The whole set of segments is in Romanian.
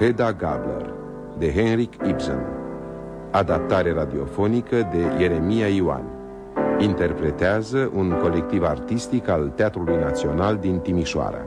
Hedda Gabler, de Henrik Ibsen. Adaptare radiofonică de Ieremia Ioan. Interpretează un colectiv artistic al Teatrului Național din Timișoara.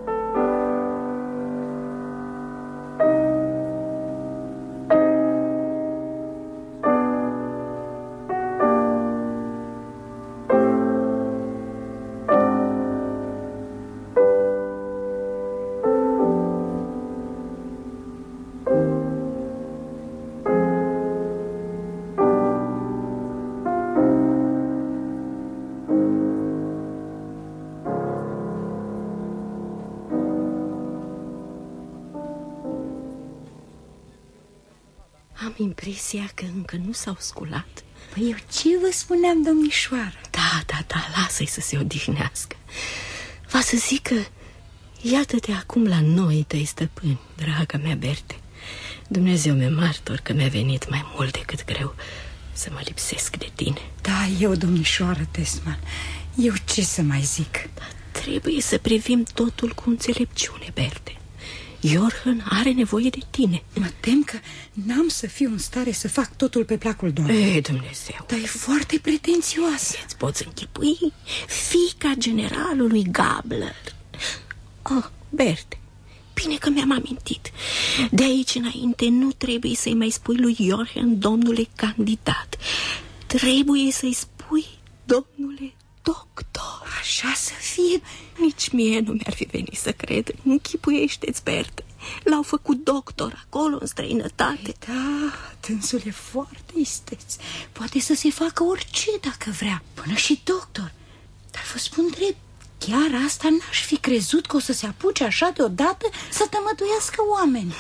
Impresia că încă nu s-au sculat. Păi eu ce vă spuneam, domnișoară? Da, lasă-i să se odihnească. Va să zic că iată-te acum la noi, tăi stăpâni, draga mea Berte. Dumnezeu mi-e martor că mi-a venit mai mult decât greu să mă lipsesc de tine. Da, eu, domnișoară Tesman, eu ce să mai zic? Dar trebuie să privim totul cu înțelepciune, Berte. Jochen are nevoie de tine. Mă tem că n-am să fiu în stare să fac totul pe placul Domnului. Ei, Dumnezeu, dar e foarte pretențioasă. Îți poți închipui fiica generalului Gabler. Oh, Berte, bine că mi-am amintit. De aici înainte nu trebuie să-i mai spui lui Jochen, domnule candidat. Trebuie să-i spui, domnule doctor. Așa să fie. Nici mie nu mi-ar fi venit să cred. Închipuiește-ți, Berte. L-au făcut doctor acolo, în străinătate. Da, dânsul e foarte isteț. Poate să se facă orice dacă vrea, până și doctor. Dar vă spun drept, chiar asta n-aș fi crezut că o să se apuce așa deodată să tămăduiască oameni.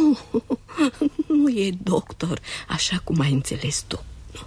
Nu e doctor, așa cum ai înțeles tu.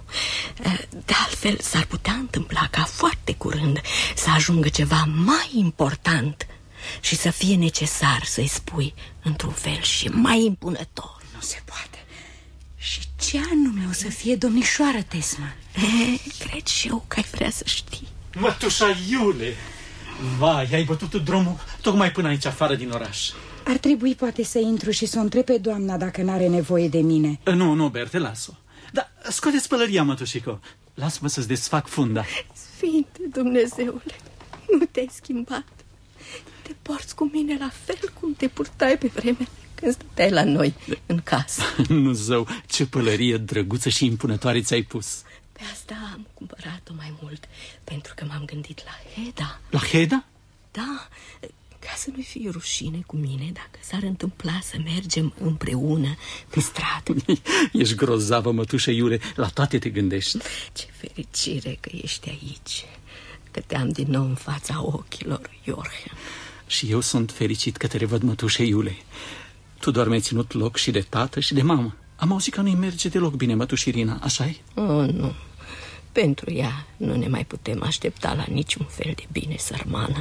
De altfel s-ar putea întâmpla ca foarte curând să ajungă ceva mai important și să fie necesar să-i spui într-un fel și mai impunător. Nu se poate. Și ce anume o să fie, domnișoară Tesman? Cred și eu că ai vrea să știi. Mătușa Iule, vai, ai bătut drumul tocmai până aici afară din oraș. Ar trebui poate să intru și să o întreb pe doamna dacă n-are nevoie de mine. Nu, Berte, las-o. Dar scoate-ți pălăria, mătușico. Lasă-mă să-ți desfac funda. Sfinte Dumnezeule, nu te-ai schimbat. Te porți cu mine la fel cum te purtai pe vremea când stăteai la noi în casă. Nu, zău, ce pălărie drăguță și impunătoare ți-ai pus. Pe asta am cumpărat-o mai mult, pentru că m-am gândit la Hedda. La Hedda? Da, ca să nu fie rușine cu mine dacă s-ar întâmpla să mergem împreună pe stradă. Ești grozavă, mătușă Iule, la toate te gândești. Ce fericire că ești aici, că te-am din nou în fața ochilor, Jochen. Și eu sunt fericit că te revăd, mătușă Iule. Tu doar mi-ai ținut loc și de tată și de mamă. Am auzit că nu-i merge deloc bine, mătușă Irina, așa-i? Oh, nu. Pentru ea nu ne mai putem aștepta la niciun fel de bine, sărmană.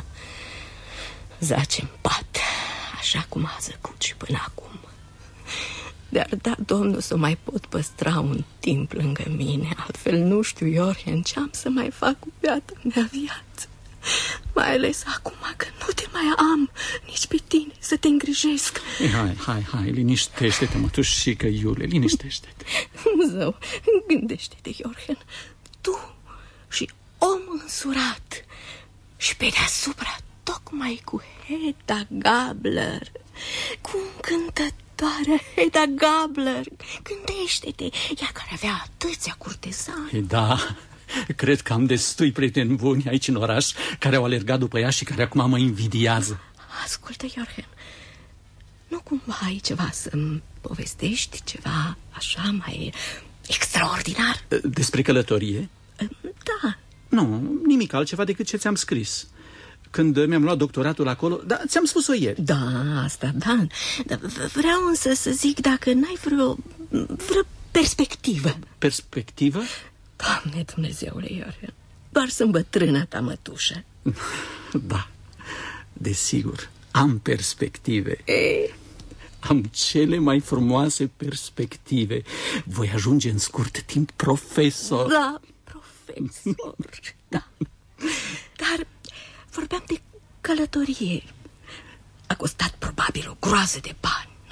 Zace în pat, așa cum a zăcut și până acum. Dar da, Domnul, să mai pot păstra un timp lângă mine. Altfel nu știu, Jochen, ce am să mai fac cu beata mea viață. Mai ales acum că nu te mai am nici pe tine să te îngrijesc. Hai, liniștește-te, mătușică Iule, liniștește-te. Zău, gândește-te, Jochen. Tu și om însurat și pe deasupra tocmai cu Hedda Gabler, cu încântătoarea Hedda Gabler. Gândește-te, ea care avea atâția curtezani. Da, cred că am destui prieteni buni aici în oraș care au alergat după ea și care acum mă invidiază. Ascultă, Jochen, nu cumva ai ceva să-mi povestești, ceva așa mai extraordinar? Despre călătorie? Da. Nu, nimic altceva decât ce ți-am scris când mi-am luat doctoratul acolo. Da, ți-am spus-o ieri. Da, asta, da. Vreau însă să zic dacă n-ai vreo perspectivă. Perspectivă? Doamne Dumnezeule, Jochen, doar sunt bătrâna ta mătușă. Da, desigur, am perspective. Am cele mai frumoase perspective. Voi ajunge în scurt timp profesor. Da, profesor. Da. Dar vorbeam de călătorie. A costat probabil o groază de bani,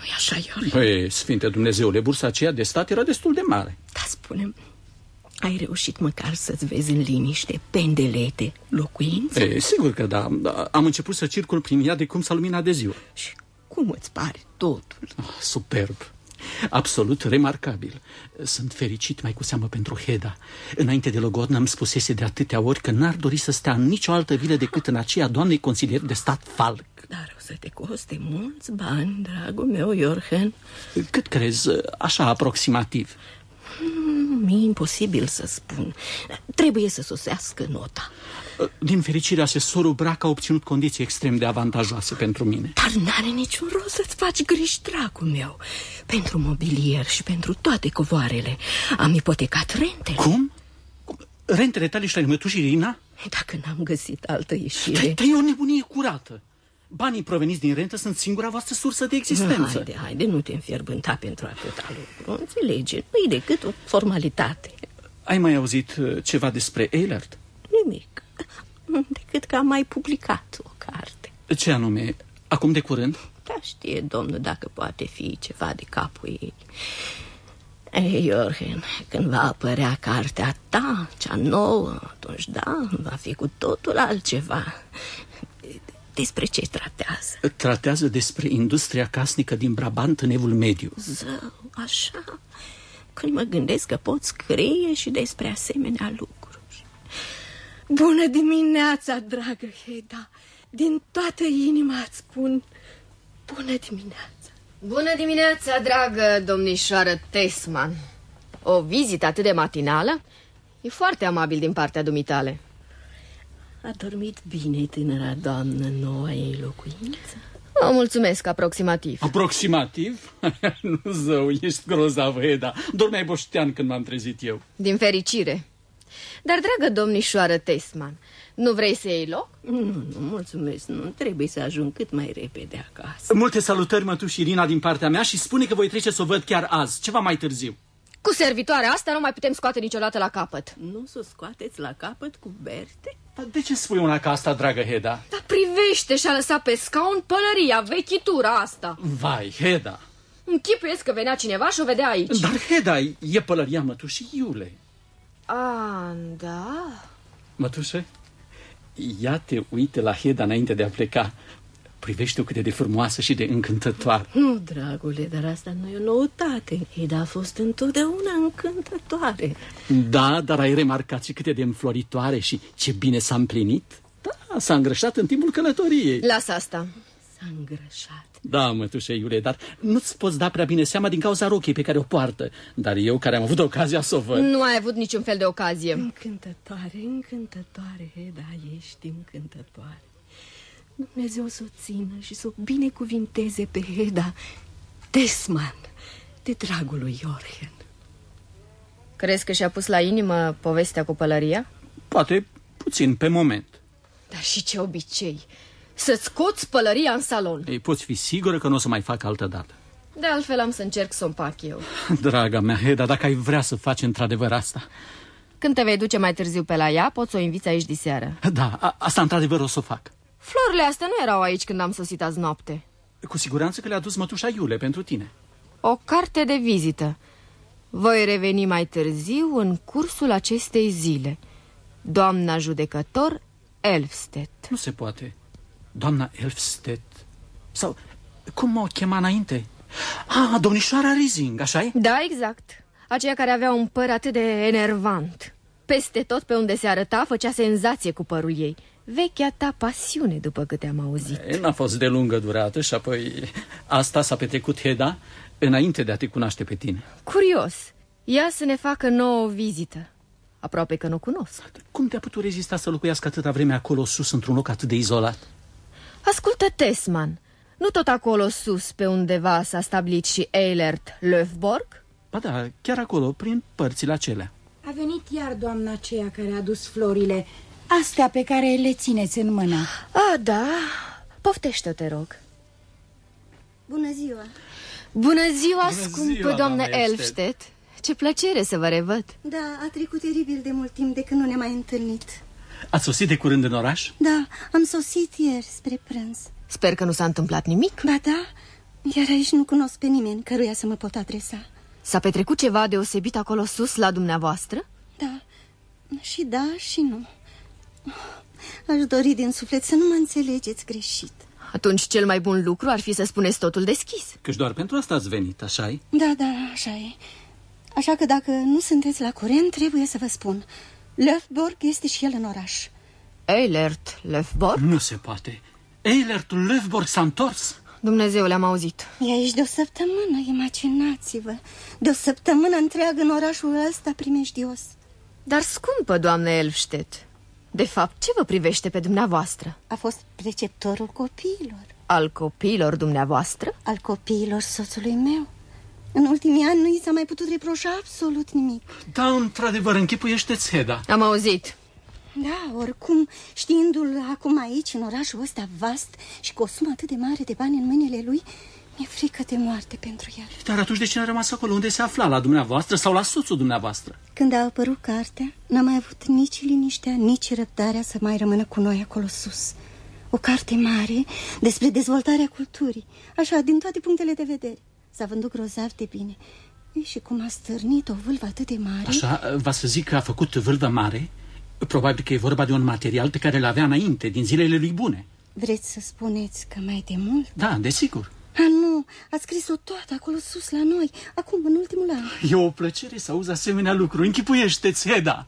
Nu-i așa, Iorgen? Păi, Sfinte Dumnezeule, bursa aceea de stat era destul de mare. Da, spune-mi, ai reușit măcar să-ți vezi în liniște pendelete, locuințe? Sigur că da. Am început să circul prin ea de cum s-a luminat de ziua. Și cum îți pare totul? Superb. Absolut remarcabil. Sunt fericit mai cu seamă pentru Heda. Înainte de logodnă îmi spusese de atâtea ori că n-ar dori să stea în nicio altă vilă decât în aceea doamnei consilier de stat Falk. Dar o să te coste mulți bani, dragul meu, Iorgen. Cât crezi, așa aproximativ? Mi-e imposibil să spun. Trebuie să sosească nota. Din fericire, asesorul Brac a obținut condiții extrem de avantajoase pentru mine. Dar n-are niciun rost să-ți faci griji, dragul meu. Pentru mobilier și pentru toate covoarele am ipotecat rentele. Cum? Rentele tale și ale mătușii Irina? Dacă n-am găsit altă ieșire... Dar e o nebunie curată. Banii proveniți din rentă sunt singura voastră sursă de existență. Haide, nu te înfierbânta pentru atâta lucru. Înțelege, nu-i decât o formalitate. Ai mai auzit ceva despre Eilert? Nimic, decât că am mai publicat o carte. Ce anume? Acum de curând? Da, știe domnul dacă poate fi ceva de capul ei. Ei, Iorgen, când va apărea cartea ta, cea nouă, atunci da, va fi cu totul altceva. Despre ce tratează? Tratează despre industria casnică din Brabant în Evul Mediu. Zău, așa? Când mă gândesc că pot scrie și despre asemenea lucruri. Bună dimineața, dragă Heda. Din toată inima îți spun bună dimineața. Bună dimineața, dragă domnișoară Tesman. O vizită atât de matinală? E foarte amabil din partea dumitale. A dormit bine tânăra doamnă în noua ei locuință? O mulțumesc, aproximativ. Aproximativ? Nu, zău, ești grozavă, Eda. Dormeai boștean când m-am trezit eu. Din fericire. Dar, dragă domnișoară Tesman, nu vrei să iei loc? Nu, mulțumesc, nu trebuie să ajung cât mai repede acasă. Multe salutări, mătuși Irina, din partea mea și spune că voi trece să o văd chiar azi, ceva mai târziu. Cu servitoarea asta nu mai putem scoate niciodată la capăt. Nu s-o scoateți la capăt cu Berte? Dar de ce spui una ca asta, dragă Heda? Dar privește, și-a lăsat pe scaun pălăria, vechitura asta. Vai, Heda! Închipuiesc că venea cineva și o vedea aici. Dar, Heda, e pălăria mătușii Iule. A, da? Mătușe, ia te uite la Heda înainte de a pleca. Privește-o cât de frumoasă și de încântătoare. Nu, dragule, dar asta nu e o noutate. Heda a fost întotdeauna încântătoare. Da, dar ai remarcat și cât de înfloritoare și ce bine s-a împlinit? Da, s-a îngrășat în timpul călătoriei. Lasă asta. S-a îngrășat. Da, mătușe Iule, dar nu-ți poți da prea bine seama din cauza rochiei pe care o poartă. Dar eu, care am avut ocazia să o văd... Nu ai avut niciun fel de ocazie. Încântătoare, Heda, ești încântătoare. Dumnezeu să o țină și să o binecuvinteze pe Heda Tesman, de dragul lui Iorgen. Crezi că și-a pus la inimă povestea cu pălăria? Poate puțin pe moment. Dar și ce obicei, să-ți scoți pălăria în salon. Ei, poți fi sigură că nu o să mai fac altă dată. De altfel am să încerc să o împac eu. Draga mea, Heda, dacă ai vrea să faci într-adevăr asta... Când te vei duce mai târziu pe la ea, poți să o inviți aici diseară. Da, asta într-adevăr o să o fac. Florile astea nu erau aici când am sosit azi noapte. Cu siguranță că le-a dus mătușa Iule pentru tine. O carte de vizită. Voi reveni mai târziu în cursul acestei zile. Doamna judecător Elfstedt. Nu se poate. Doamna Elfstedt. Sau cum o chema înainte? Domnișoara Rising, așa-i? Da, exact. Aceea care avea un păr atât de enervant. Peste tot pe unde se arăta făcea senzație cu părul ei. Vechea ta pasiune, după câte am auzit. N-a fost de lungă durată și apoi asta s-a petrecut, Heda, înainte de a te cunoaște pe tine. Curios. Ia să ne facă nouă vizită. Aproape că nu cunosc. Cum te-a putut rezista să locuiască atâta vreme acolo sus, într-un loc atât de izolat? Ascultă, Tesman, nu tot acolo sus, pe undeva s-a stabilit și Eilert Löfborg? Ba da, chiar acolo, prin părțile acelea. A venit iar doamna aceea care a adus florile, astea pe care le țineți în mână. Da, poftește-o, te rog. Bună ziua! Bună ziua, scumpă doamnă Elfstedt. Ce plăcere să vă revăd. Da, a trecut teribil de mult timp de când nu ne-am mai întâlnit. Ați sosit de curând în oraș? Da, am sosit ieri spre prânz. Sper că nu s-a întâmplat nimic. Ba da, Iar aici nu cunosc pe nimeni căruia să mă pot adresa. S-a petrecut ceva deosebit acolo sus la dumneavoastră? Da, și da și nu. Aș dori din suflet să nu mă înțelegeți greșit. Atunci cel mai bun lucru ar fi să spuneți totul deschis. Căci doar pentru asta ați venit, așa-i? Da, așa e. Așa că dacă nu sunteți la curent, trebuie să vă spun. Löfborg este și el în oraș. Eilert Löfborg? Nu se poate. Eilert Löfborg s-a întors? Dumnezeu, le-am auzit. E aici de o săptămână, imaginați-vă. De o săptămână întreagă în orașul ăsta primejdios. Dar scumpă, doamnă Elfstedt, de fapt, ce vă privește pe dumneavoastră? A fost preceptorul copiilor. Al copiilor dumneavoastră? Al copiilor soțului meu. În ultimii ani nu i s-a mai putut reproșa absolut nimic. Da, într-adevăr, închipuiește-ți, Heda. Am auzit. Da, oricum, știindu-l acum aici, în orașul ăsta vast și cu o sumă atât de mare de bani în mâinile lui, mi-e frică de moarte pentru el. Dar atunci de ce n-a rămas acolo unde se afla, la dumneavoastră sau la soțul dumneavoastră? Când a apărut cartea, n-am mai avut nici liniștea, nici răbdarea să mai rămână cu noi acolo sus. O carte mare despre dezvoltarea culturii, așa, din toate punctele de vedere. S-a vândut grozav de bine. Și cum a stârnit o vâlvă atât de mare... Așa, va să zic că a făcut vâlvă mare? Probabil că e vorba de un material pe care l-avea înainte, din zilele lui bune. Vreți să spuneți că mai de mult? Da, desigur. Nu, a scris-o toată acolo sus la noi, acum, în ultimul an. E o plăcere să auzi asemenea lucru. Închipuiește-ți, Heda.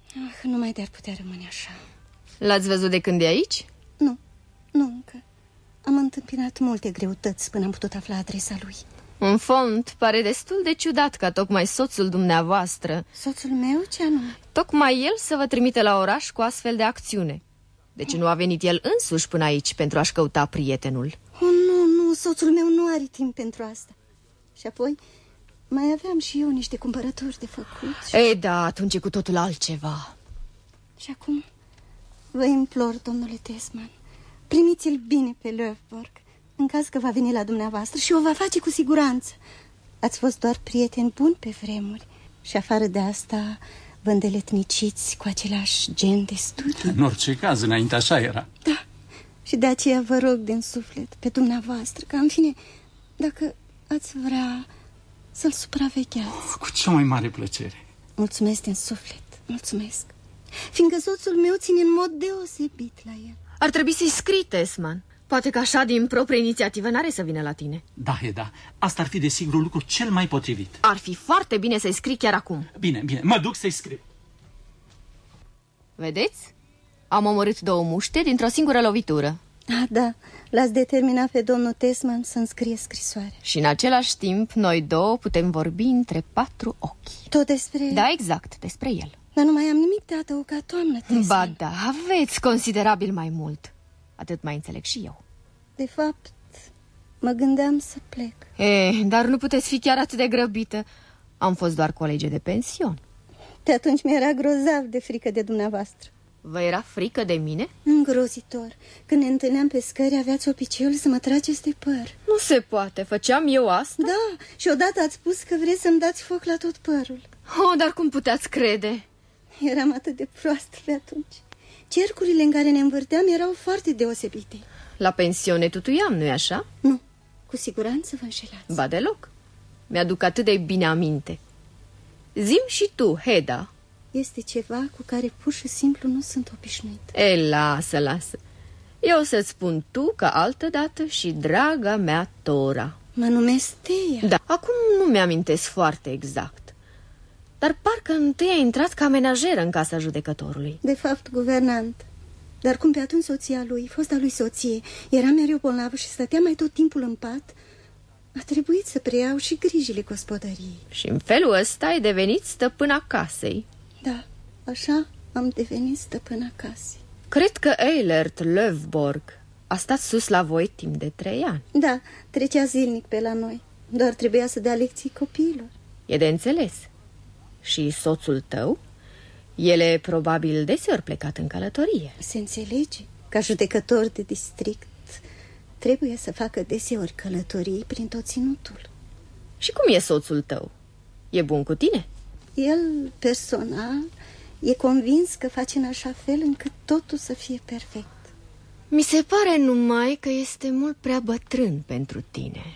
Nu mai de-ar putea rămâne așa. L-ați văzut de când e aici? Nu încă. Am întâmpinat multe greutăți până am putut afla adresa lui. În fond, pare destul de ciudat ca tocmai soțul dumneavoastră... Soțul meu? Ce anume? Tocmai el să vă trimite la oraș cu astfel de acțiune. Deci nu a venit el însuși până aici pentru a-și căuta prietenul? Nu, soțul meu nu are timp pentru asta. Și apoi mai aveam și eu niște cumpărături de făcut. Ei, da, atunci e cu totul altceva. Și acum vă implor, domnule Tesman, primiți-l bine pe Löfborg, în caz că va veni la dumneavoastră, și o va face cu siguranță. Ați fost doar prieteni buni pe vremuri și afară de asta vă îndeletniciți cu același gen de studii. În orice caz, înainte așa era. Da, și de aceea vă rog din suflet pe dumneavoastră ca, în fine, dacă ați vrea, să-l supravegheați. Cu cea mai mare plăcere. Mulțumesc din suflet, mulțumesc. Fiindcă soțul meu ține în mod deosebit la el. Ar trebui să-i scrii, Tesman. Poate că așa, din proprie inițiativă, n-are să vină la tine. Da, Heda, asta ar fi desigur lucru cel mai potrivit. Ar fi foarte bine să-i scrii chiar acum. Bine, mă duc să-i scriu. Vedeți? Am omorât 2 muște dintr-o singură lovitură. Da, l-ați determinat pe domnul Tesman să-mi scrie scrisoarea. Și în același timp, noi 2 putem vorbi între 4 ochi. Tot despre... Da, exact, despre el. Dar nu mai am nimic de adăugat, doamnă Tesman. Ba da, aveți considerabil mai mult. Atât mai înțeleg și eu. De fapt, mă gândeam să plec. Dar nu puteți fi chiar atât de grăbită. Am fost doar colege de pension. De atunci mi-era grozav de frică de dumneavoastră. Vă era frică de mine? Îngrozitor. Când ne întâlneam pe scări, aveați obiceiul să mă trageți de păr. Nu se poate, făceam eu asta? Da, și odată ați spus că vreți să-mi dați foc la tot părul. Dar cum puteați crede? Eram atât de proastă pe atunci. Cercurile în care ne învârteam erau foarte deosebite. La pensiune tutuiam, nu-i așa? Nu, cu siguranță vă înșelați. Ba deloc. Mi-aduc atât de bine aminte. Zi-mi și tu, Heda. Este ceva cu care pur și simplu nu sunt obișnuit. Lasă. Eu să-ți spun tu ca altădată și draga mea Tora. Mă numesc Teia. Da, acum nu mi-amintesc foarte exact. Dar parcă întâi a intrat ca menajeră în casa judecătorului. De fapt, guvernant. Dar cum pe atunci soția lui, fosta lui soție, era mereu bolnavă și stătea mai tot timpul în pat, a trebuit să preiau și grijile gospodăriei. Și în felul ăsta ai devenit stăpâna casei. Da, așa am devenit stăpâna casei. Cred că Eilert Löfborg a stat sus la voi timp de 3 ani. Da, trecea zilnic pe la noi. Doar trebuia să dea lecții copiilor. E de înțeles. Și soțul tău? El e probabil deseori plecat în călătorie. Se înțelege. Ca judecător de district trebuie să facă deseori călătorii prin tot ținutul. Și cum e soțul tău? E bun cu tine? El, personal, e convins că face în așa fel încât totul să fie perfect. Mi se pare numai că este mult prea bătrân pentru tine.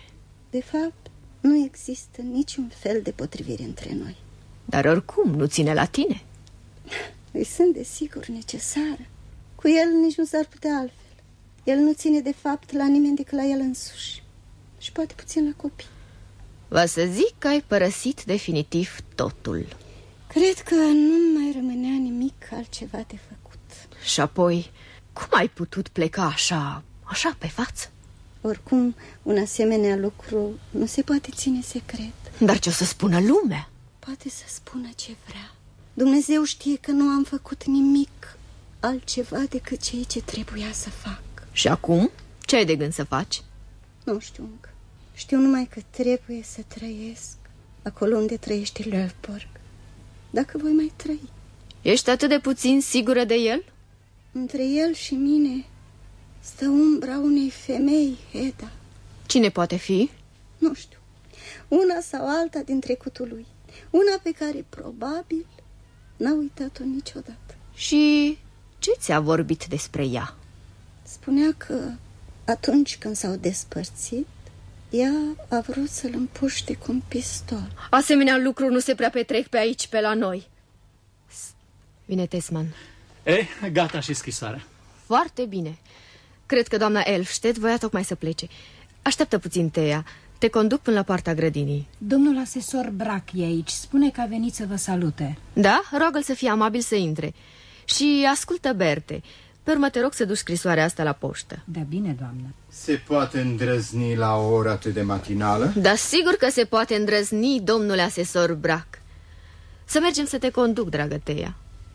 De fapt, nu există niciun fel de potrivire între noi. Dar oricum nu ține la tine. Îi sunt desigur necesară. Cu el nici nu s-ar putea altfel. El nu ține de fapt la nimeni decât la el însuși. Și poate puțin la copii. Va să zic că ai părăsit definitiv totul. Cred că nu mai rămânea nimic altceva de făcut. Și apoi, cum ai putut pleca așa pe față? Oricum, un asemenea lucru nu se poate ține secret. Dar ce o să spună lumea? Poate să spună ce vrea. Dumnezeu știe că nu am făcut nimic altceva decât ceea ce trebuia să fac. Și acum? Ce ai de gând să faci? Nu știu încă. Știu numai că trebuie să trăiesc acolo unde trăiește Löfborg. Dacă voi mai trăi. Ești atât de puțin sigură de el? Între el și mine stă umbra unei femei, Heda. Cine poate fi? Nu știu. Una sau alta din trecutul lui. Una pe care probabil n-a uitat-o niciodată. Și ce ți-a vorbit despre ea? Spunea că atunci când s-au despărțit, ea a vrut să-l împuște cu un pistol. Asemenea lucruri nu se prea petrec pe aici, pe la noi. Vine Tesman. Gata și scrisoarea. Foarte bine. Cred că doamna Elfstedt voia tocmai să plece. Așteaptă puțin, Teia. Te conduc până la poarta grădinii. Domnul asesor Brack e aici. Spune că a venit să vă salute. Da? Roagă-l să fie amabil să intre. Și ascultă, Berte. Pe urmă te rog să duci scrisoarea asta la poștă. Da, bine, doamnă. Se poate îndrăzni la o oră atât de matinală? Da, sigur că se poate îndrăzni, domnule asesor Brack. Să mergem să te conduc, dragă Teia.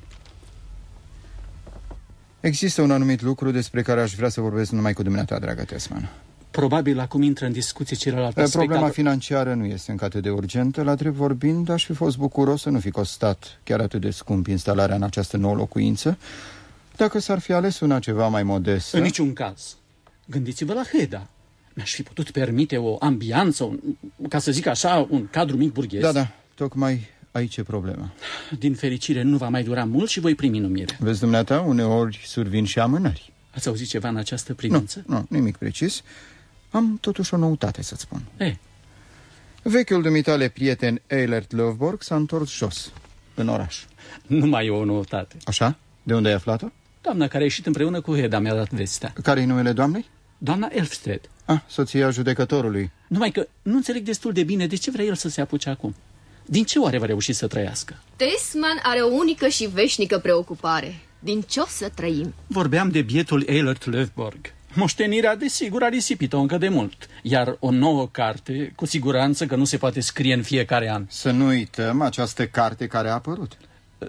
Există un anumit lucru despre care aș vrea să vorbesc numai cu dumneata, dragă Tesman. Probabil acum intră în discuție celelalte aspecte. Problema financiară nu este încă atât de urgentă. La drept vorbind, aș fi fost bucuros să nu fi costat chiar atât de scump instalarea în această nouă locuință, dacă s-ar fi ales una ceva mai modestă. În niciun caz. Gândiți-vă la Heda. Mi-aș fi putut permite o ambianță, ca să zic așa, un cadru mic burghez. Da, tocmai aici e problema. Din fericire nu va mai dura mult și voi primi numire. Vezi, dumneata, uneori survin și amânări. Ați auzit ceva în această privință? Nu, nimic precis. Am totuși o noutate să-ți spun. Vechiul dumitale prieten Eilert Löfborg s-a întors jos, în oraș. Nu mai e o noutate. Așa? De unde ai aflat-o? Doamna care a ieșit împreună cu Heda mi-a dat vestea. Care-i numele doamnei? Doamna Elfstedt. Soția judecătorului. Numai că nu înțeleg destul de bine de ce vrea el să se apuce acum. Din ce oare va reuși să trăiască? Tesman are o unică și veșnică preocupare. Din ce o să trăim? Vorbeam de bietul Eilert Löfborg. Moștenirea, desigur, a risipit-o încă de mult. Iar o nouă carte, cu siguranță că nu se poate scrie în fiecare an. Să nu uităm această carte care a apărut.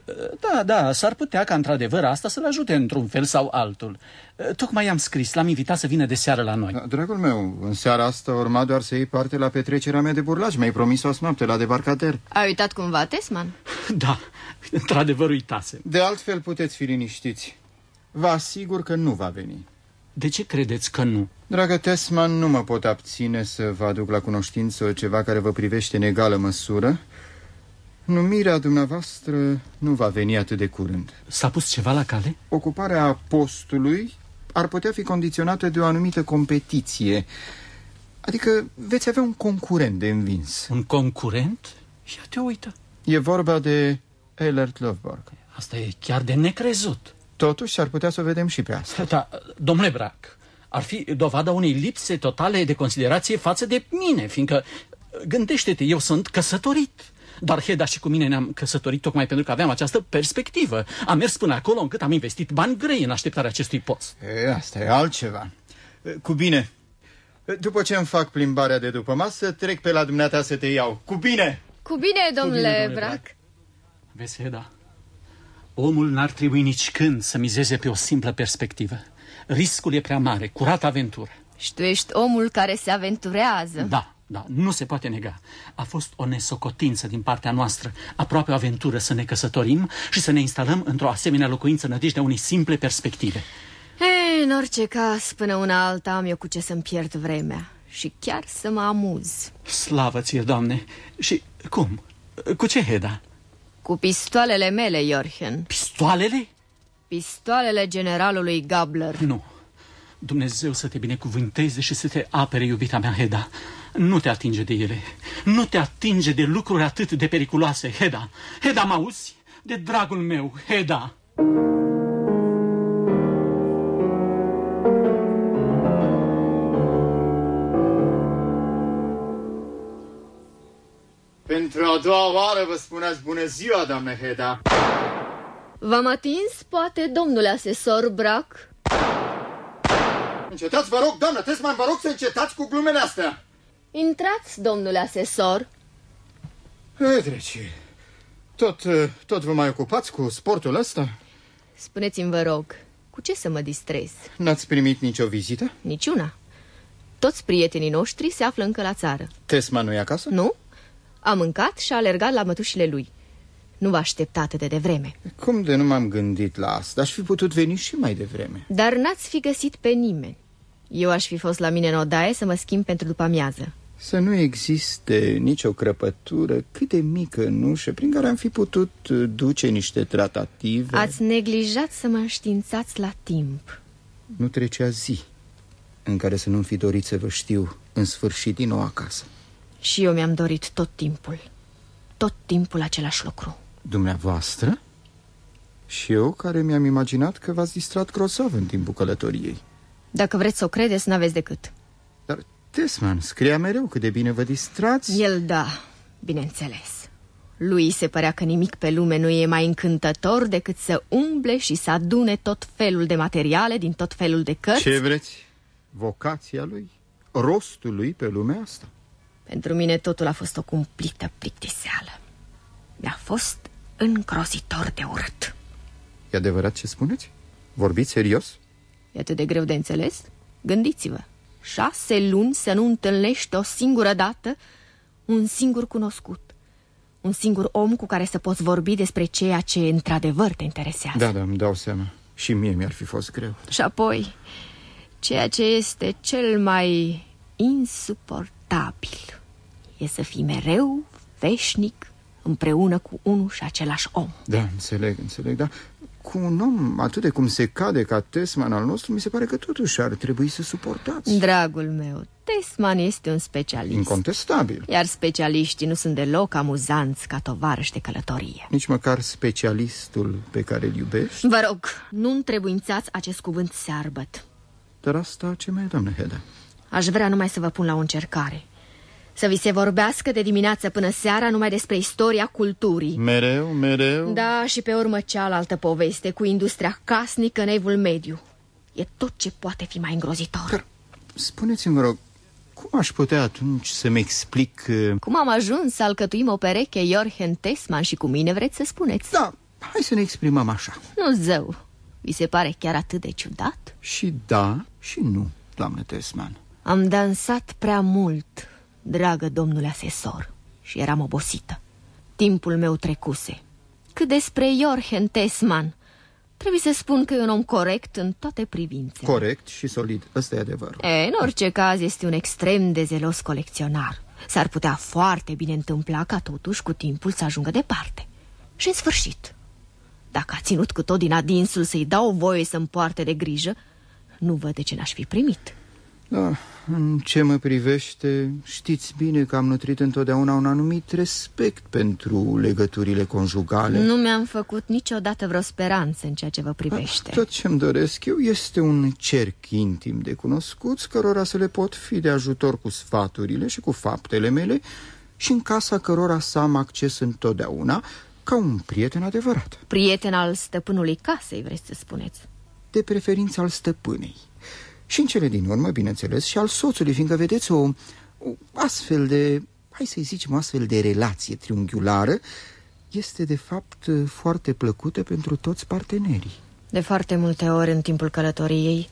Da, s-ar putea ca într-adevăr asta să-l ajute într-un fel sau altul. Tocmai i-am scris, l-am invitat să vină de seară la noi. Dragul meu, în seara asta urma doar să iei parte la petrecerea mea de burlaj. Mi-ai promis o noapte la debarcader. Ai uitat cumva, Tesman? Da, într-adevăr uitasem. De altfel puteți fi liniștiți. Vă asigur că nu va veni. De ce credeți că nu? Dragă Tesman, nu mă pot abține să vă aduc la cunoștință ceva care vă privește în egală măsură. Numirea dumneavoastră nu va veni atât de curând. S-a pus ceva la cale? Ocuparea postului ar putea fi condiționată de o anumită competiție. Adică veți avea un concurent de învins. Un concurent? Ia te uită. E vorba de Eilert Löfborg. Asta e chiar de necrezut. Totuși ar putea să o vedem și pe asta. Da, domnule Brack, ar fi dovada unei lipse totale de considerație față de mine, fiindcă, gândește-te, eu sunt căsătorit. Dar Heda și cu mine ne-am căsătorit tocmai pentru că aveam această perspectivă. Am mers până acolo încât am investit bani grei în așteptarea acestui post. Asta e altceva. Cu bine. După ce îmi fac plimbarea de după masă, trec pe la dumneata să te iau. Cu bine! Cu bine, domnule Brack. Vezi, Heda, omul n-ar trebui nici când să mizeze pe o simplă perspectivă. Riscul e prea mare, curată aventură. Și tu ești omul care se aventurează. Da, nu se poate nega. A fost o nesocotință din partea noastră, aproape o aventură să ne căsătorim și să ne instalăm într-o asemenea locuință nădejdea unei simple perspective. În orice caz, până una alta am eu cu ce să-mi pierd vremea și chiar să mă amuz. Slavă ție, Doamne! Și cum? Cu ce, Heda? Cu pistoalele mele, Jorgen. Pistoalele? Pistoalele generalului Gabler. Nu. Dumnezeu să te binecuvânteze și să te apere, iubita mea, Heda. Nu te atinge de ele. Nu te atinge de lucruri atât de periculoase, Heda. Heda, mă auzi? De dragul meu, Heda. Pentru a doua oară vă spuneți bună ziua, doamnă Heda. V-am atins, poate, domnule asesor Brack? Încetați, vă rog, doamnă Tessman, vă rog să încetați cu glumele astea. Intrați, domnule asesor. Dreci, tot vă mai ocupați cu sportul ăsta? Spuneți-mi, vă rog, cu ce să mă distrez? N-ați primit nicio vizită? Niciuna. Toți prietenii noștri se află încă la țară. Tessman nu e acasă? Nu. A mâncat și a alergat la mătușile lui. Nu vă aștepta atât de devreme. Cum de nu m-am gândit la asta? Aș fi putut veni și mai devreme. Dar n-ați fi găsit pe nimeni. Eu aș fi fost la mine în odaie să mă schimb pentru după amiază. Să nu existe nicio crăpătură cât de mică în ușă prin care am fi putut duce niște tratative. Ați neglijat să mă înștiințați la timp. Nu trecea zi în care să nu-mi fi dorit să vă știu în sfârșit din nou acasă. Și eu mi-am dorit tot timpul același lucru. Dumneavoastră? Și eu care mi-am imaginat că v-ați distrat grozav în timpul călătoriei. Dacă vreți să o credeți, n-aveți decât. Dar Tessman scria mereu cât de bine vă distrați. El da, bineînțeles. Lui se părea că nimic pe lume nu e mai încântător decât să umble și să adune tot felul de materiale din tot felul de cărți. Ce vreți? Vocația lui? Rostul lui pe lumea asta? Pentru mine totul a fost o cumplită plictiseală. Mi-a fost îngrozitor de urât. E adevărat ce spuneți? Vorbiți serios? E atât de greu de înțeles? Gândiți-vă, 6 luni să nu întâlnești o singură dată un singur cunoscut, un singur om cu care să poți vorbi despre ceea ce într-adevăr te interesează. Da, îmi dau seama. Și mie mi-ar fi fost greu. Și apoi, ceea ce este cel mai insuportabil e să fii mereu veșnic împreună cu unul și același om. Da, înțeleg, dar cu un om atât de cum se cade ca Tessman al nostru, mi se pare că totuși ar trebui să suportați. Dragul meu, Tessman este un specialist. Incontestabil. Iar specialiștii nu sunt deloc amuzanți ca tovarăși de călătorie. Nici măcar specialistul pe care îl iubești? Vă rog, nu întrebuințați acest cuvânt searbăt. Dar asta ce mai e, doamnă Heda? Aș vrea numai să vă pun la o încercare. Să vi se vorbească de dimineață până seara numai despre istoria culturii. Mereu? Da, și pe urmă cealaltă poveste cu industria casnică în Evul Mediu. E tot ce poate fi mai îngrozitor. Dar spuneți-mi, vă rog, cum aș putea atunci să-mi explic... Cum am ajuns să alcătuim o pereche Jochen Tessman și cu mine, vreți să spuneți? Da, hai să ne exprimăm așa. Nu, zău, vi se pare chiar atât de ciudat? Și da și nu, doamnă Tessman. Am dansat prea mult, dragă domnule asesor, și eram obosită. Timpul meu trecuse. Cât despre Jochen Tessman, trebuie să spun că e un om corect în toate privințele. Corect și solid, ăsta e adevărul. În orice caz este un extrem de zelos colecționar. S-ar putea foarte bine întâmpla ca totuși cu timpul să ajungă departe. Și în sfârșit, dacă a ținut cu tot din adinsul să-i dau voie să-mi poarte de grijă, nu văd de ce n-aș fi primit. Da, în ce mă privește, știți bine că am nutrit întotdeauna un anumit respect pentru legăturile conjugale. Nu mi-am făcut niciodată vreo speranță în ceea ce vă privește. Tot ce-mi doresc eu este un cerc intim de cunoscuți cărora să le pot fi de ajutor cu sfaturile și cu faptele mele și în casa cărora să am acces întotdeauna ca un prieten adevărat. Prieten al stăpânului casei, vreți să spuneți? De preferință al stăpânei. Și în cele din urmă, bineînțeles, și al soțului, fiindcă, vedeți, o astfel de, hai să-i zicem, o astfel de relație triunghiulară este, de fapt, foarte plăcută pentru toți partenerii. De foarte multe ori, în timpul călătoriei,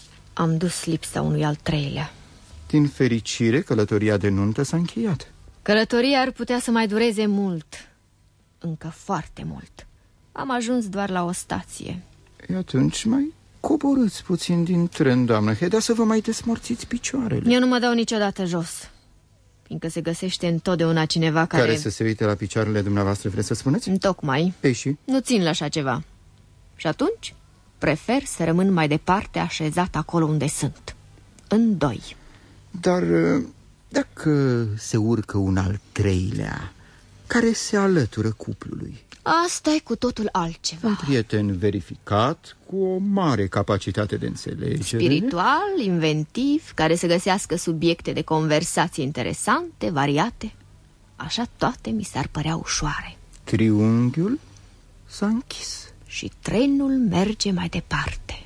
am dus lipsa unui al treilea. Din fericire, călătoria de nuntă s-a încheiat. Călătoria ar putea să mai dureze mult, încă foarte mult. Am ajuns doar la o stație. E atunci mai coborâți puțin din tren, doamnă Heda, să vă mai desmorțiți picioarele. Eu nu mă dau niciodată jos, fiindcă se găsește întotdeauna cineva care să se uite la picioarele dumneavoastră, vreți să spuneți? Întocmai. Ei și? Nu țin la așa ceva. Și atunci prefer să rămân mai departe așezat acolo unde sunt, în doi. Dar Dacă se urcă un al treilea care se alătură cuplului? Asta e cu totul altceva. Un prieten verificat, cu o mare capacitate de înțelegere. Spiritual, inventiv, care să găsească subiecte de conversație interesante, variate. Așa toate mi s-ar părea ușoare. Triunghiul s-a închis și trenul merge mai departe.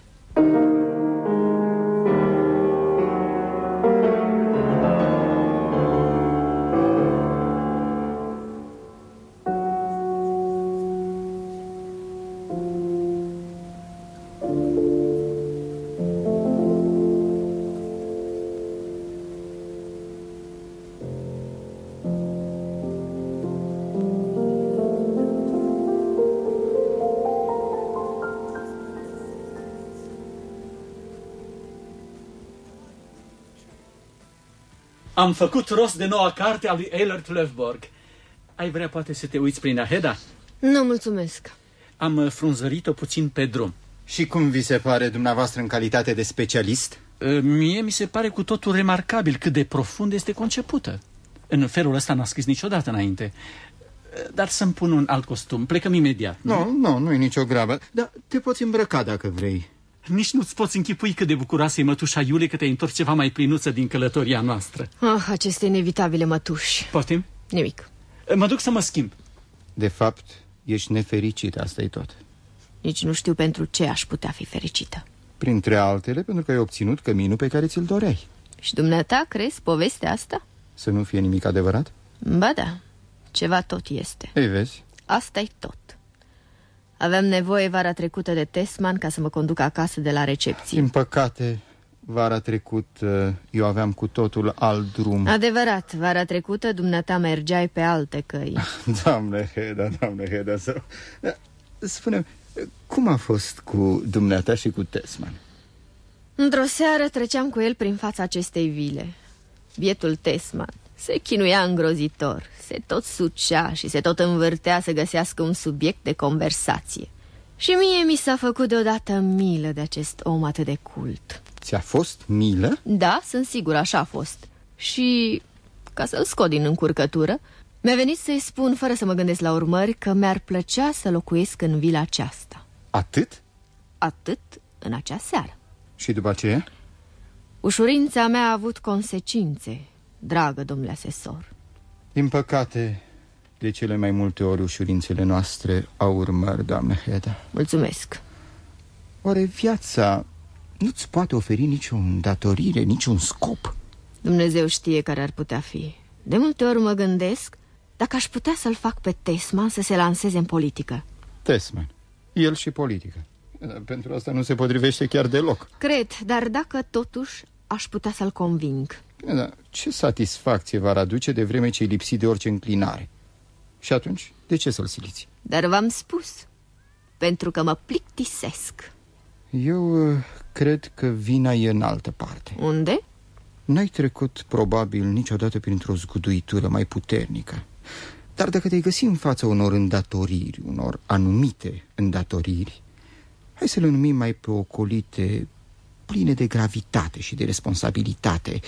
Am făcut rost de noua carte a lui Eilert Lovborg. Ai vrea poate să te uiți prin Heda? Nu, mulțumesc. Am frunzărit-o puțin pe drum. Și cum vi se pare dumneavoastră în calitate de specialist? Mie mi se pare cu totul remarcabil cât de profund este concepută. În felul ăsta n-a scris niciodată înainte. Dar să-mi pun un alt costum. Plecăm imediat. Nu e nicio grabă. Dar te poți îmbrăca dacă vrei. Nici nu-ți poți închipui cât de bucuroasă e mătușa Iulie că te-ai întors ceva mai plinuță din călătoria noastră. Aceste inevitabile mătuși. Poftim? Nimic. Mă duc să mă schimb. De fapt, ești nefericit, asta e tot. Nici nu știu pentru ce aș putea fi fericită. Printre altele, pentru că ai obținut căminul pe care ți-l doreai. Și dumneata crezi povestea asta? Să nu fie nimic adevărat? Ba da, ceva tot este. Ei, vezi? Asta e tot. Aveam nevoie vara trecută de Tesman ca să mă conduc acasă de la recepție. Din păcate, vara trecut eu aveam cu totul alt drum. Adevărat, vara trecută dumneata mergeai pe alte căi. Doamne Heda, spune-mi, cum a fost cu dumneata și cu Tesman? Într-o seară treceam cu el prin fața acestei vile. Bietul Tesman se chinuia îngrozitor, se tot sucea și se tot învârtea să găsească un subiect de conversație. Și mie mi s-a făcut deodată milă de acest om atât de cult. Ți-a fost milă? Da, sunt sigur, așa a fost. Și, ca să-l scot din încurcătură, mi-a venit să-i spun, fără să mă gândesc la urmări, că mi-ar plăcea să locuiesc în vila aceasta. Atât? Atât în acea seară. Și după aceea? Ușurința mea a avut consecințe, dragă domnule asesor. Din păcate, de cele mai multe ori ușurințele noastre au urmări, doamnă Heda. Mulțumesc. Oare viața nu-ți poate oferi nicio îndatorire, niciun scop? Dumnezeu știe care ar putea fi. De multe ori mă gândesc dacă aș putea să-l fac pe Tesman să se lanseze în politică. Tesman, el și politică. Pentru asta nu se potrivește chiar deloc. Cred, dar dacă totuși aș putea să-l conving. Da, ce satisfacție v-ar aduce de vreme ce-i lipsit de orice înclinare? Și atunci, de ce să-l siliți? Dar v-am spus, pentru că mă plictisesc. Eu cred că vina e în altă parte. Unde? N-ai trecut probabil niciodată printr-o zguduitură mai puternică. Dar dacă te-ai găsi în fața unor îndatoriri, unor anumite îndatoriri, hai să le numim mai pe ocolite, pline de gravitate și de responsabilitate.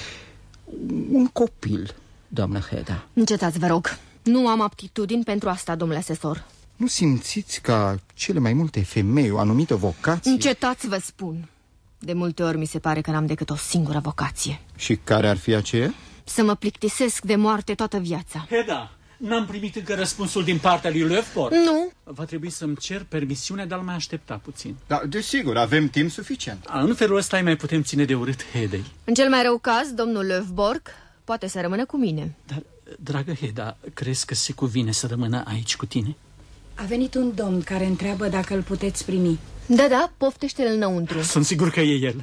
Un copil, doamnă Heda. Încetați, vă rog. Nu am aptitudini pentru asta, domnule asesor. Nu simțiți ca cele mai multe femei o anumită vocație? Încetați, vă spun. De multe ori mi se pare că n-am decât o singură vocație. Și care ar fi aceea? Să mă plictisesc de moarte toată viața. Heda, n-am primit încă răspunsul din partea lui Lovborg. Nu. Va trebui să-mi cer permisiunea de a-l mai aștepta puțin. Da, desigur, avem timp suficient. În felul ăsta mai putem ține de urât Hedei. În cel mai rău caz, domnul Lovborg poate să rămână cu mine. Dar, dragă Heda, crezi că se cuvine să rămână aici cu tine? A venit un domn care întreabă dacă îl puteți primi. Da, poftește-l înăuntru. Sunt sigur că e el.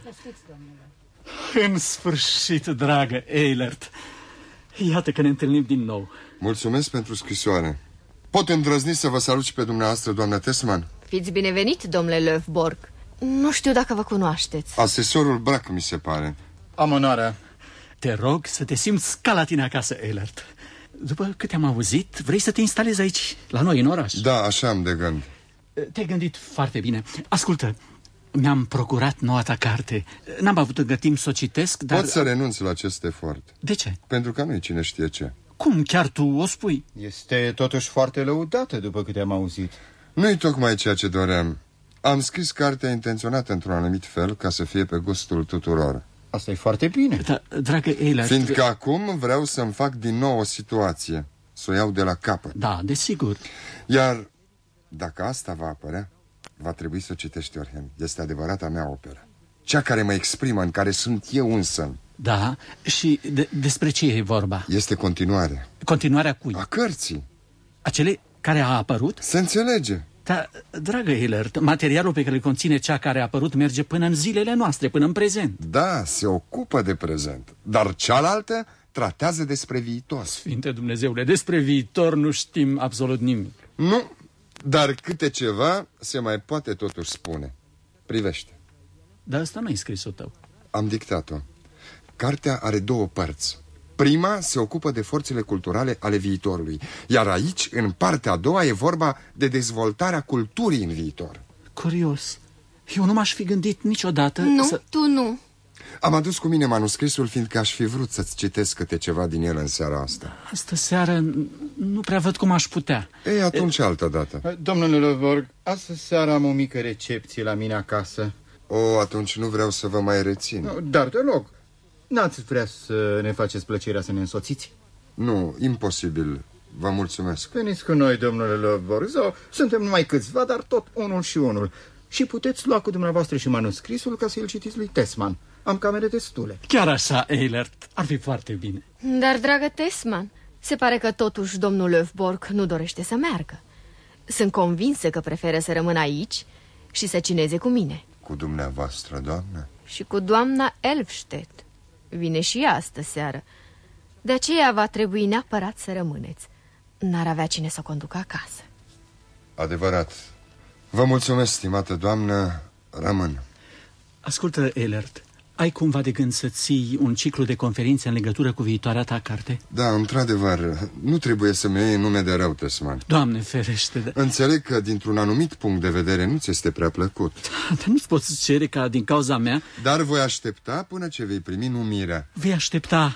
În sfârșit, dragă Eilert, iată că ne întâlnim din nou. Mulțumesc pentru scrisoare. Pot îndrăzni să vă salut și pe dumneavoastră, doamna Tesman? Fiți binevenit, domnule Lovborg. Nu știu dacă vă cunoașteți. Asesorul Brac, mi se pare. Am onoarea. Te rog să te simți ca la tine acasă, Eilert. După câte am auzit, vrei să te instalezi aici, la noi, în oraș. Da, așa am de gând. Te-ai gândit foarte bine. Ascultă, Mi-am procurat noua ta carte. N-am avut încă timp să o citesc, dar... Pot să renunț la acest efort. De ce? Pentru că nu-i cine știe ce. Cum? Chiar tu o spui? Este totuși foarte lăudată, după câte am auzit. Nu-i tocmai ceea ce doream. Am scris cartea intenționată într-un anumit fel ca să fie pe gustul tuturor. Asta e foarte bine. Da, dragă Eilert... Fiindcă acum vreau să-mi fac din nou o situație, să o iau de la capăt. Da, desigur. Iar dacă asta va apărea, va trebui să o citești, Orhen. Este adevărata mea operă. Cea care mă exprimă, în care sunt eu însă. Da, și despre ce e vorba? Este continuare. Continuarea cui? A cărții. Acele care a apărut? Se înțelege. Da, dragă Eilert, materialul pe care îl conține cea care a apărut merge până în zilele noastre, până în prezent. Da, se ocupă de prezent. Dar cealaltă tratează despre viitor. Sfinte Dumnezeule, despre viitor nu știm absolut nimic. Nu, dar câte ceva se mai poate totuși spune. Privește. Dar asta nu e scrisul tău. Am dictat-o. Cartea are două părți. Prima se ocupă de forțele culturale ale viitorului, iar aici, în partea a doua, e vorba de dezvoltarea culturii în viitor. Curios. Eu nu m-aș fi gândit niciodată Nu, tu nu. Am adus cu mine manuscrisul, fiindcă aș fi vrut să-ți citesc câte ceva din el în seara asta. Astă seară nu prea văd cum aș putea. Ei, atunci altă dată. Domnule Lovborg, astăzi seara am o mică recepție la mine acasă. O, atunci nu vreau să vă mai rețin. Dar deloc. N-ați vrea să ne faceți plăcerea să ne însoțiți? Nu, imposibil. Vă mulțumesc. Veniți cu noi, domnule Lovborg. Suntem numai câțiva, dar tot unul și unul. Și puteți lua cu dumneavoastră și manuscrisul ca să-l citiți lui Tesman. Am camere destule. Chiar așa, Eilert, ar fi foarte bine. Dar, dragă Tesman, se pare că totuși domnul Lovborg nu dorește să meargă. Sunt convinsă că preferă să rămână aici și să cineze cu mine. Cu dumneavoastră, doamnă? Și cu doamna Elfstedt. Vine și ea astă seară. De aceea va trebui neapărat să rămâneți. N-ar avea cine să o conducă acasă. Adevărat. Vă mulțumesc, stimată doamnă. Rămân. Ascultă, Eilert, ai cumva de gând să ții un ciclu de conferințe în legătură cu viitoarea ta carte? Da, într-adevăr, nu trebuie să-mi iei nume de rău, Tesman. Doamne ferește, Înțeleg că dintr-un anumit punct de vedere nu ți este prea plăcut. Dar nu-ți poți cere ca din cauza mea... Dar voi aștepta până ce vei primi numirea. Vei aștepta...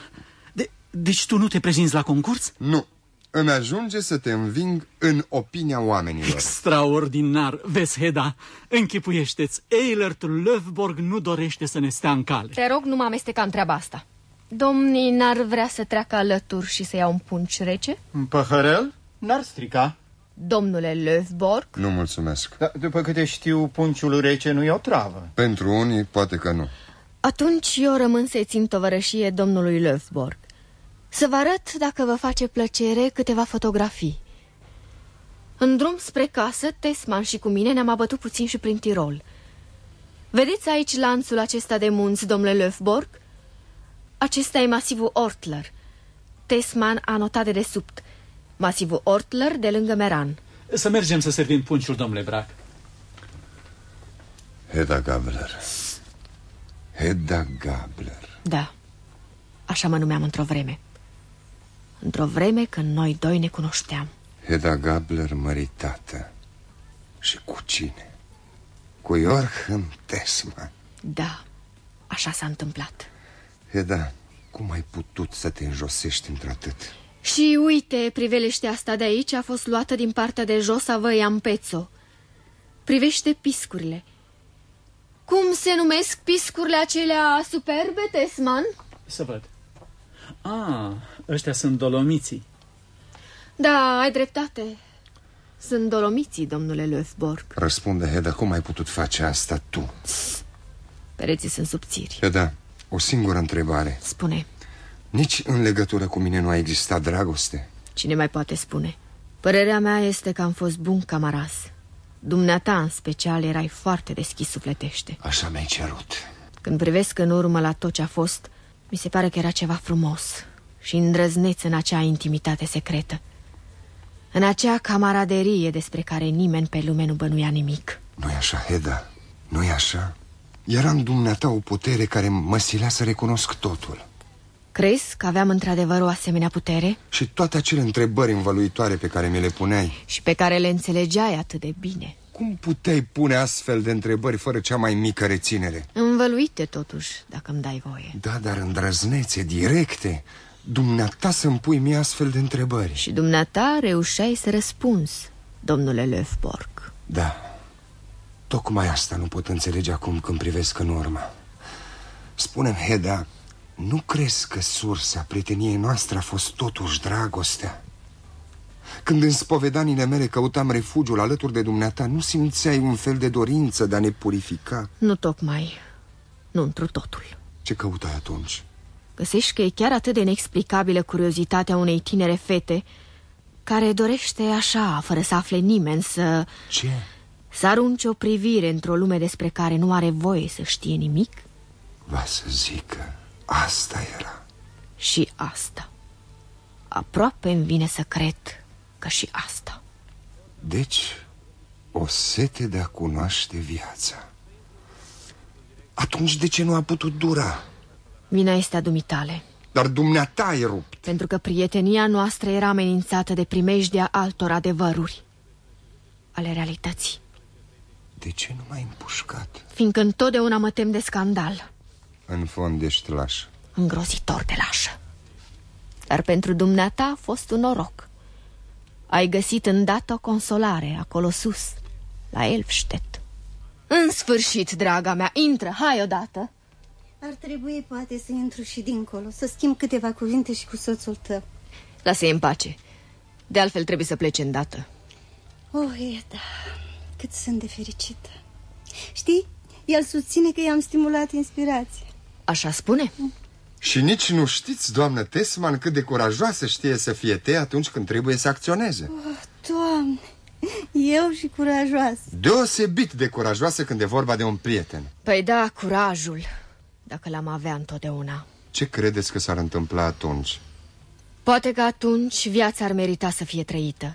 Deci tu nu te prezinți la concurs? Nu. Îmi ajunge să te înving în opinia oamenilor. Extraordinar! Vezi, Heda, închipuiește-ți, Eilert Lovborg nu dorește să ne stea în cale. Te rog, nu mă amesteca în treaba asta. Domnii n-ar vrea să treacă alături și să ia un punci rece? Un păhărel? N-ar strica. Domnule Lovborg? Nu mulțumesc. Da, după câte știu, punciul rece nu e o travă. Pentru unii, poate că nu. Atunci eu rămân să-i țin tovărășie domnului Lovborg. Să vă arăt, dacă vă face plăcere, câteva fotografii. În drum spre casă, Tesman și cu mine ne-am abătut puțin și prin Tirol. Vedeți aici lanțul acesta de munți, domnule Lovborg? Acesta e masivul Ortler. Tesman a notat de desubt. Masivul Ortler de lângă Meran. Să mergem să servim punciul, domnule Brac. Hedda Gabler. Hedda Gabler. Da, așa mă numeam într-o vreme. Într-o vreme când noi doi ne cunoșteam. Hedda Gabler măritată. Și cu cine? Cu Joachim Tesman. Da, așa s-a întâmplat. Hedda, cum ai putut să te înjosești într-atât? Și uite, priveliștea asta de aici a fost luată din partea de jos a văii Ampezzo. Privește piscurile. Cum se numesc piscurile acelea superbe, Tesman? Să văd. Ăștia sunt dolomiții. Da, ai dreptate. Sunt dolomiții, domnule Lovborg. Răspunde, Hedda, cum ai putut face asta tu? Pereții sunt subțiri. Hedda, o singură întrebare. Spune. Nici în legătură cu mine nu a existat dragoste? Cine mai poate spune? Părerea mea este că am fost bun camaraz. Dumneata, în special, erai foarte deschis sufletește. Așa mi-ai cerut. Când privesc în urmă la tot ce a fost, mi se pare că era ceva frumos și îndrăzneț în acea intimitate secretă, în acea camaraderie despre care nimeni pe lume nu bănuia nimic. Nu-i așa, Hedda? Nu-i așa? Era în dumneata o putere care mă silea să recunosc totul. Crezi că aveam într-adevăr o asemenea putere? Și toate acele întrebări învăluitoare pe care mi le puneai. Și pe care le înțelegeai atât de bine. Cum puteai pune astfel de întrebări fără cea mai mică reținere? Învăluite totuși, dacă îmi dai voie. Da, dar îndrăznețe, directe. Dumneata să-mi pui mie astfel de întrebări. Și dumneata reușeai să răspunzi, domnule Löfborg. Da, tocmai asta nu pot înțelege acum când privesc în urmă. Spune-mi, Heda, nu crezi că sursa prieteniei noastre a fost totuși dragostea? Când în spovedanile mele căutam refugiul alături de dumneata, nu simțeai un fel de dorință de a ne purifica? Nu tocmai, nu întru totul. Ce căutai atunci? Găsești că e chiar atât de inexplicabilă curiozitatea unei tinere fete care dorește așa, fără să afle nimeni, să... Ce? Să arunce o privire într-o lume despre care nu are voie să știe nimic? Va să zică, asta era. Și asta. Aproape îmi vine să cred că și asta. Deci, o sete de a cunoaște viața. Atunci de ce nu a putut dura? Vina este a dumitale. Dar dumneata ai rupt. Pentru că prietenia noastră era amenințată de primejdea altor adevăruri ale realității. De ce nu m-ai împușcat? Fiindcă întotdeauna mă tem de scandal. În fond ești laș. Îngrozitor de lașă. Dar pentru dumneata a fost un noroc. Ai găsit îndată o consolare acolo sus, la Elfstedt. În sfârșit, draga mea, intră, hai odată. Ar trebui poate să intru și dincolo, să schimb câteva cuvinte și cu soțul tău. Lasă-i în pace. De altfel trebuie să plece îndată. Oh, Eda, cât sunt de fericită. Știi, el susține că i-am stimulat inspirația. Așa spune? Și nici nu știți, doamnă Tesman, cât de curajoasă știe să fie Tea atunci când trebuie să acționeze. Oh, Doamne, eu și curajoasă. Deosebit de curajoasă când e vorba de un prieten. Păi da, curajul, dacă l-am avea întotdeauna. Ce credeți că s-ar întâmpla atunci? Poate că atunci viața ar merita să fie trăită.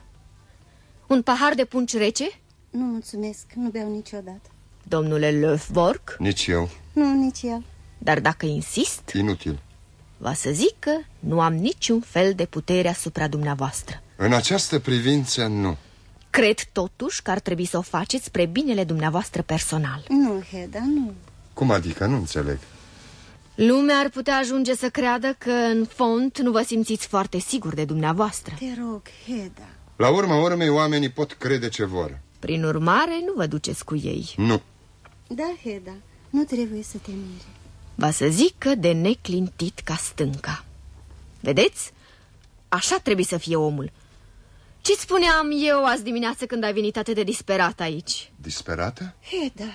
Un pahar de pungi rece? Nu, mulțumesc, nu beau niciodată. Domnule Löfborg? Nici eu. Nu, nici el. Dar dacă insist, Inutil. va să zic că nu am niciun fel de putere asupra dumneavoastră. În această privință, nu. Cred totuși că ar trebui să o faceți spre binele dumneavoastră personal. Nu, Heda, nu. Cum adică? Nu înțeleg. Lumea ar putea ajunge să creadă că, în fond, nu vă simțiți foarte sigur de dumneavoastră. Te rog, Heda. La urma urmei, oamenii pot crede ce vor. Prin urmare, nu vă duceți cu ei. Nu. Da, Heda, nu trebuie să te miri. Va să zică de neclintit ca stânca. Vedeți? Așa trebuie să fie omul. Ce-ți spuneam eu azi dimineață când ai venit atât de disperat aici? Disperată? Heda,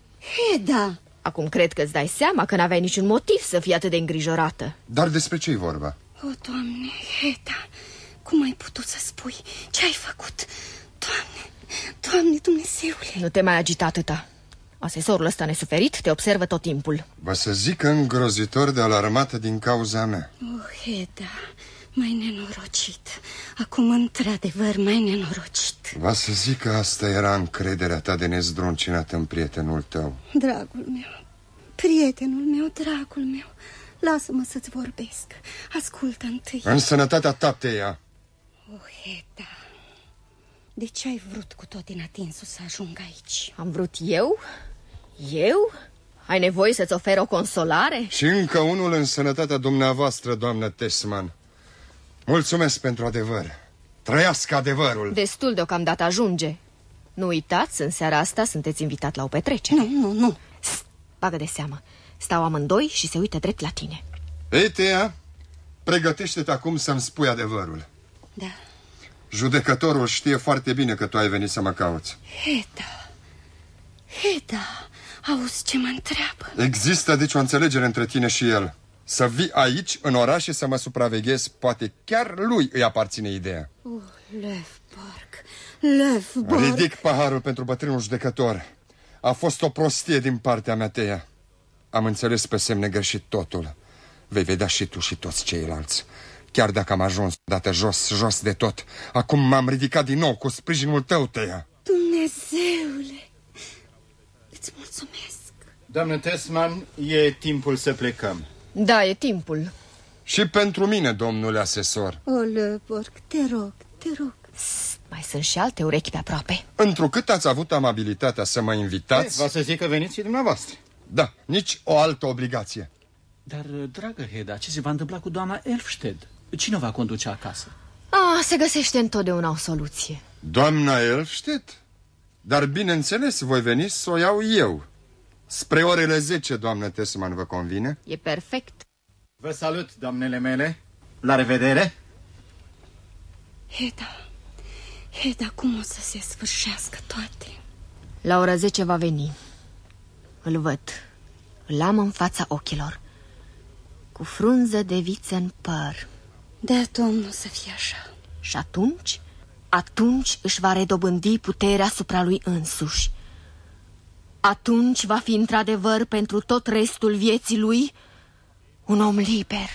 Heda! Acum cred că îți dai seama că n-aveai niciun motiv să fii atât de îngrijorată. Dar despre ce-i vorba? O, Doamne, Heda, cum ai putut să spui? Ce ai făcut? Doamne, Doamne Dumnezeule! Nu te mai agita atâta. Asesorul ăsta nesuferit te observă tot timpul. Va să zic îngrozitor de alarmată din cauza mea. Oh, Heda, mai nenorocit. Acum, într-adevăr, mai nenorocit. Va să zic că asta era încrederea ta de nezdruncinată în prietenul tău. Dragul meu, prietenul meu, dragul meu, lasă-mă să-ți vorbesc. Ascultă întâi. În sănătatea ta, Tea. Oh, Heda, de ce ai vrut cu tot din atinsul să ajung aici? Am vrut eu? Eu? Ai nevoie să-ți ofer o consolare? Și încă unul în sănătatea dumneavoastră, doamnă Tesman. Mulțumesc pentru adevăr. Trăiască adevărul. Destul deocamdată ajunge. Nu uitați, în seara asta sunteți invitat la o petrecere. Nu. Bagă de seamă. Stau amândoi și se uită drept la tine. Ei, Tea, pregătește-te acum să-mi spui adevărul. Da. Judecătorul știe foarte bine că tu ai venit să mă cauți. Heda, auzi ce mă întreabă? Există deci o înțelegere între tine și el. Să vii aici, în oraș, și să mă supraveghezi. Poate chiar lui îi aparține ideea. Löfborg. Ridic paharul pentru bătrânul judecător. A fost o prostie din partea mea, Tea. Am înțeles pe semne greșit totul. Vei vedea și tu și toți ceilalți. Chiar dacă am ajuns odată jos de tot, acum m-am ridicat din nou cu sprijinul tău, Tea. Dumnezeule, îți mulțumesc. Doamnă Tesman, e timpul să plecăm. Da, e timpul. Și pentru mine, domnule asesor. O, Löfborg, te rog. Mai sunt și alte urechi pe aproape. Întrucât ați avut amabilitatea să mă invitați... Va să zic că veniți și dumneavoastră. Da, nici o altă obligație. Dar, dragă Heda, ce se va întâmpla cu doamna Elfsted? Cine o va conduce acasă? Se găsește întotdeauna o soluție. Doamna Elfsted? Dar bineînțeles, voi veni să o iau eu. Spre orele 10, doamnă Tesman, vă convine? E perfect. Vă salut, doamnele mele. La revedere. Heda, cum o să se sfârșească toate? La ora 10 va veni. Îl văd. Îl am în fața ochilor, cu frunză de viță în păr. De Domnul să fie așa. Și atunci își va redobândi puterea asupra lui însuși. Atunci va fi într-adevăr pentru tot restul vieții lui un om liber.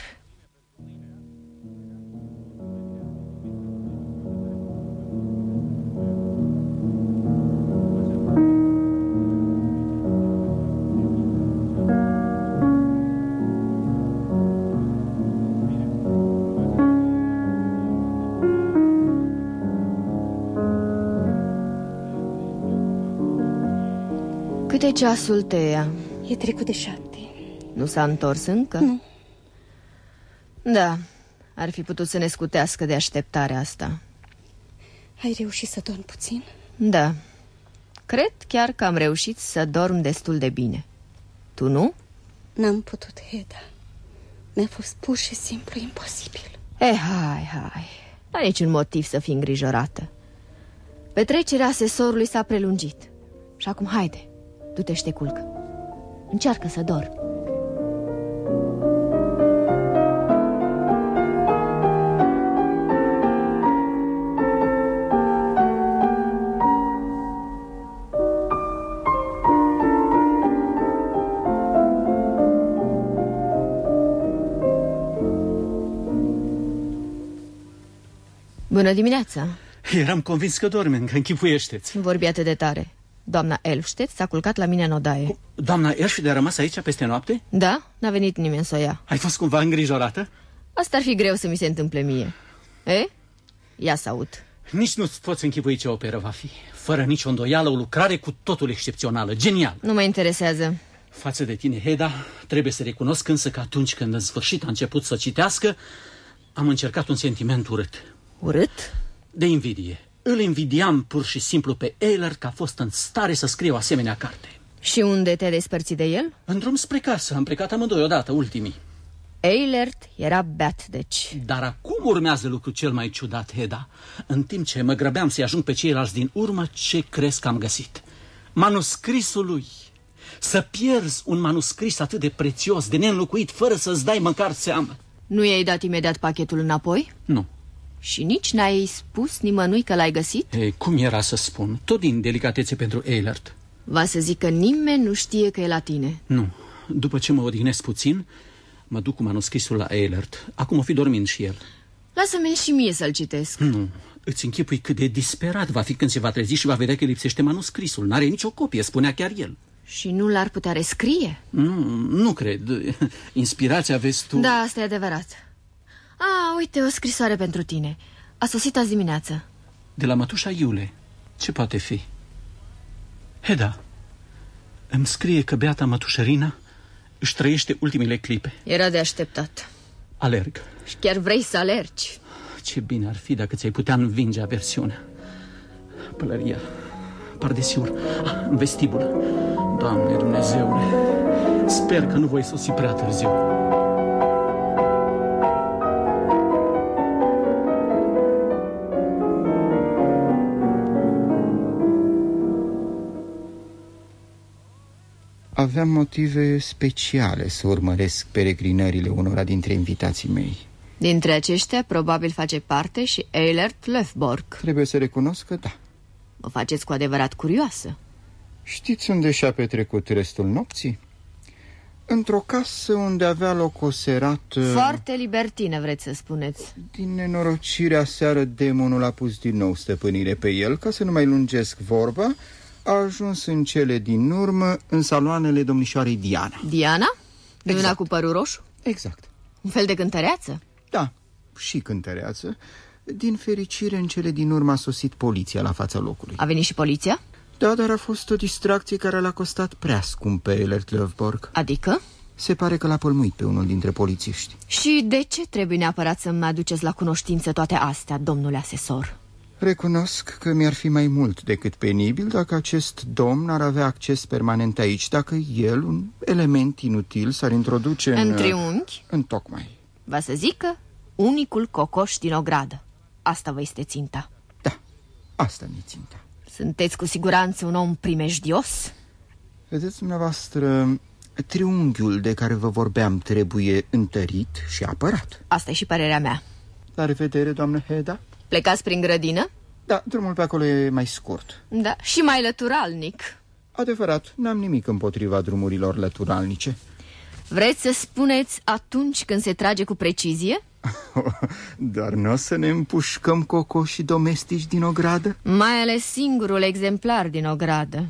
Câte ceasul, Tea? E trecut de 7. Nu s-a întors încă? Nu. Da, ar fi putut să ne scutească de așteptarea asta. Ai reușit să dormi puțin? Da, cred chiar că am reușit să dorm destul de bine. Tu nu? N-am putut, Heda. Mi-a fost pur și simplu imposibil. Hai, n-ai niciun motiv să fii îngrijorată. Petrecerea asesorului s-a prelungit. Și acum haide, du-te și te culcă. Încearcă să dormi. Bună dimineața. Eram convins că dormi, încă închipuiește-ți. Vorbi atât de tare. Doamna Elfsted s-a culcat la mine în odaie. Doamna Elfsted a rămas aici peste noapte? Da, n-a venit nimeni să o ia. Ai fost cumva îngrijorată? Asta ar fi greu să mi se întâmple mie. Ia să aud. Nici nu-ți poți închipui ce operă va fi. Fără nicio îndoială, o lucrare cu totul excepțională, genial. Nu mă interesează. Față de tine, Heda, trebuie să recunosc însă că atunci când în sfârșit a început să citească, am încercat un sentiment urât. Urât? De invidie. Îl invidiam pur și simplu pe Eilert că a fost în stare să scrie o asemenea carte. Și unde te-ai despărțit de el? În drum spre casă, am plecat amândoi odată, ultimii. Eilert era beat, deci. Dar acum urmează lucrul cel mai ciudat, Heda. În timp ce mă grăbeam să-i ajung pe ceilalți din urmă, ce crezi că am găsit? Manuscrisul lui. Să pierzi un manuscris atât de prețios, de neînlocuit, fără să-ți dai măcar seamă. Nu i-ai dat imediat pachetul înapoi? Nu. Și nici n-ai spus nimănui că l-ai găsit? Cum era să spun? Tot din delicatețe pentru Eilert. Va să zic că nimeni nu știe că e la tine. Nu. După ce mă odihnesc puțin, mă duc cu manuscrisul la Eilert. Acum o fi dormind și el. Lasă-mi și mie să-l citesc. Nu. Îți închipui cât de disperat va fi când se va trezi și va vedea că lipsește manuscrisul. N-are nicio copie, spunea chiar el. Și nu l-ar putea rescrie? Nu cred. Inspirația vezi tu... Da, asta e adevărat. Uite, o scrisoare pentru tine. A sosit azi dimineață. De la mătușa Iule. Ce poate fi? Heda, îmi scrie că beata mătușă Rina își trăiește ultimele clipe. Era de așteptat. Alerg. Și chiar vrei să alergi? Ce bine ar fi dacă ți-ai putea învinge aversiunea. Pălăria, pardesiul, în vestibul. Doamne Dumnezeule, sper că nu voi sosi prea târziu. Aveam motive speciale să urmăresc peregrinările unora dintre invitații mei. Dintre aceștia, probabil face parte și Eilert Löfborg. Trebuie să recunosc că da. Mă faceți cu adevărat curioasă. Știți unde și-a petrecut restul nopții? Într-o casă unde avea loc o serată... Foarte libertină, vreți să spuneți. Din nenorocirea seară, demonul a pus din nou stăpânire pe el. Ca să nu mai lungesc vorba, a ajuns în cele din urmă în saloanele domnișoarei Diana. Diana? Exact. Una cu părul roșu? Exact. Un fel de cântăreață? Da, și cântăreață. Din fericire, în cele din urmă a sosit poliția la fața locului. A venit și poliția? Da, dar a fost o distracție care l-a costat prea scump pe Elert Löfborg. Adică? Se pare că l-a pălmuit pe unul dintre polițiști. Și de ce trebuie neapărat să-mi aduceți la cunoștință toate astea, domnule asesor? Recunosc că mi-ar fi mai mult decât penibil dacă acest domn ar avea acces permanent aici, dacă el, un element inutil, s-ar introduce în triunghi? Întocmai. Va să zică unicul cocoș din ogradă. Asta vă este ținta. Da, asta mi-e ținta. Sunteți cu siguranță un om primejdios? Vedeți dumneavoastră, triunghiul de care vă vorbeam trebuie întărit și apărat. Asta e și părerea mea. La revedere, doamnă Heda. Plecați prin grădină? Da, drumul pe acolo e mai scurt. Da, și mai lăturalnic. Adevărat, n-am nimic împotriva drumurilor lăturalnice. Vreți să spuneți atunci când se trage cu precizie? Dar nu o să ne împușcăm cocoșii domestici din ogradă? Mai ales singurul exemplar din ogradă.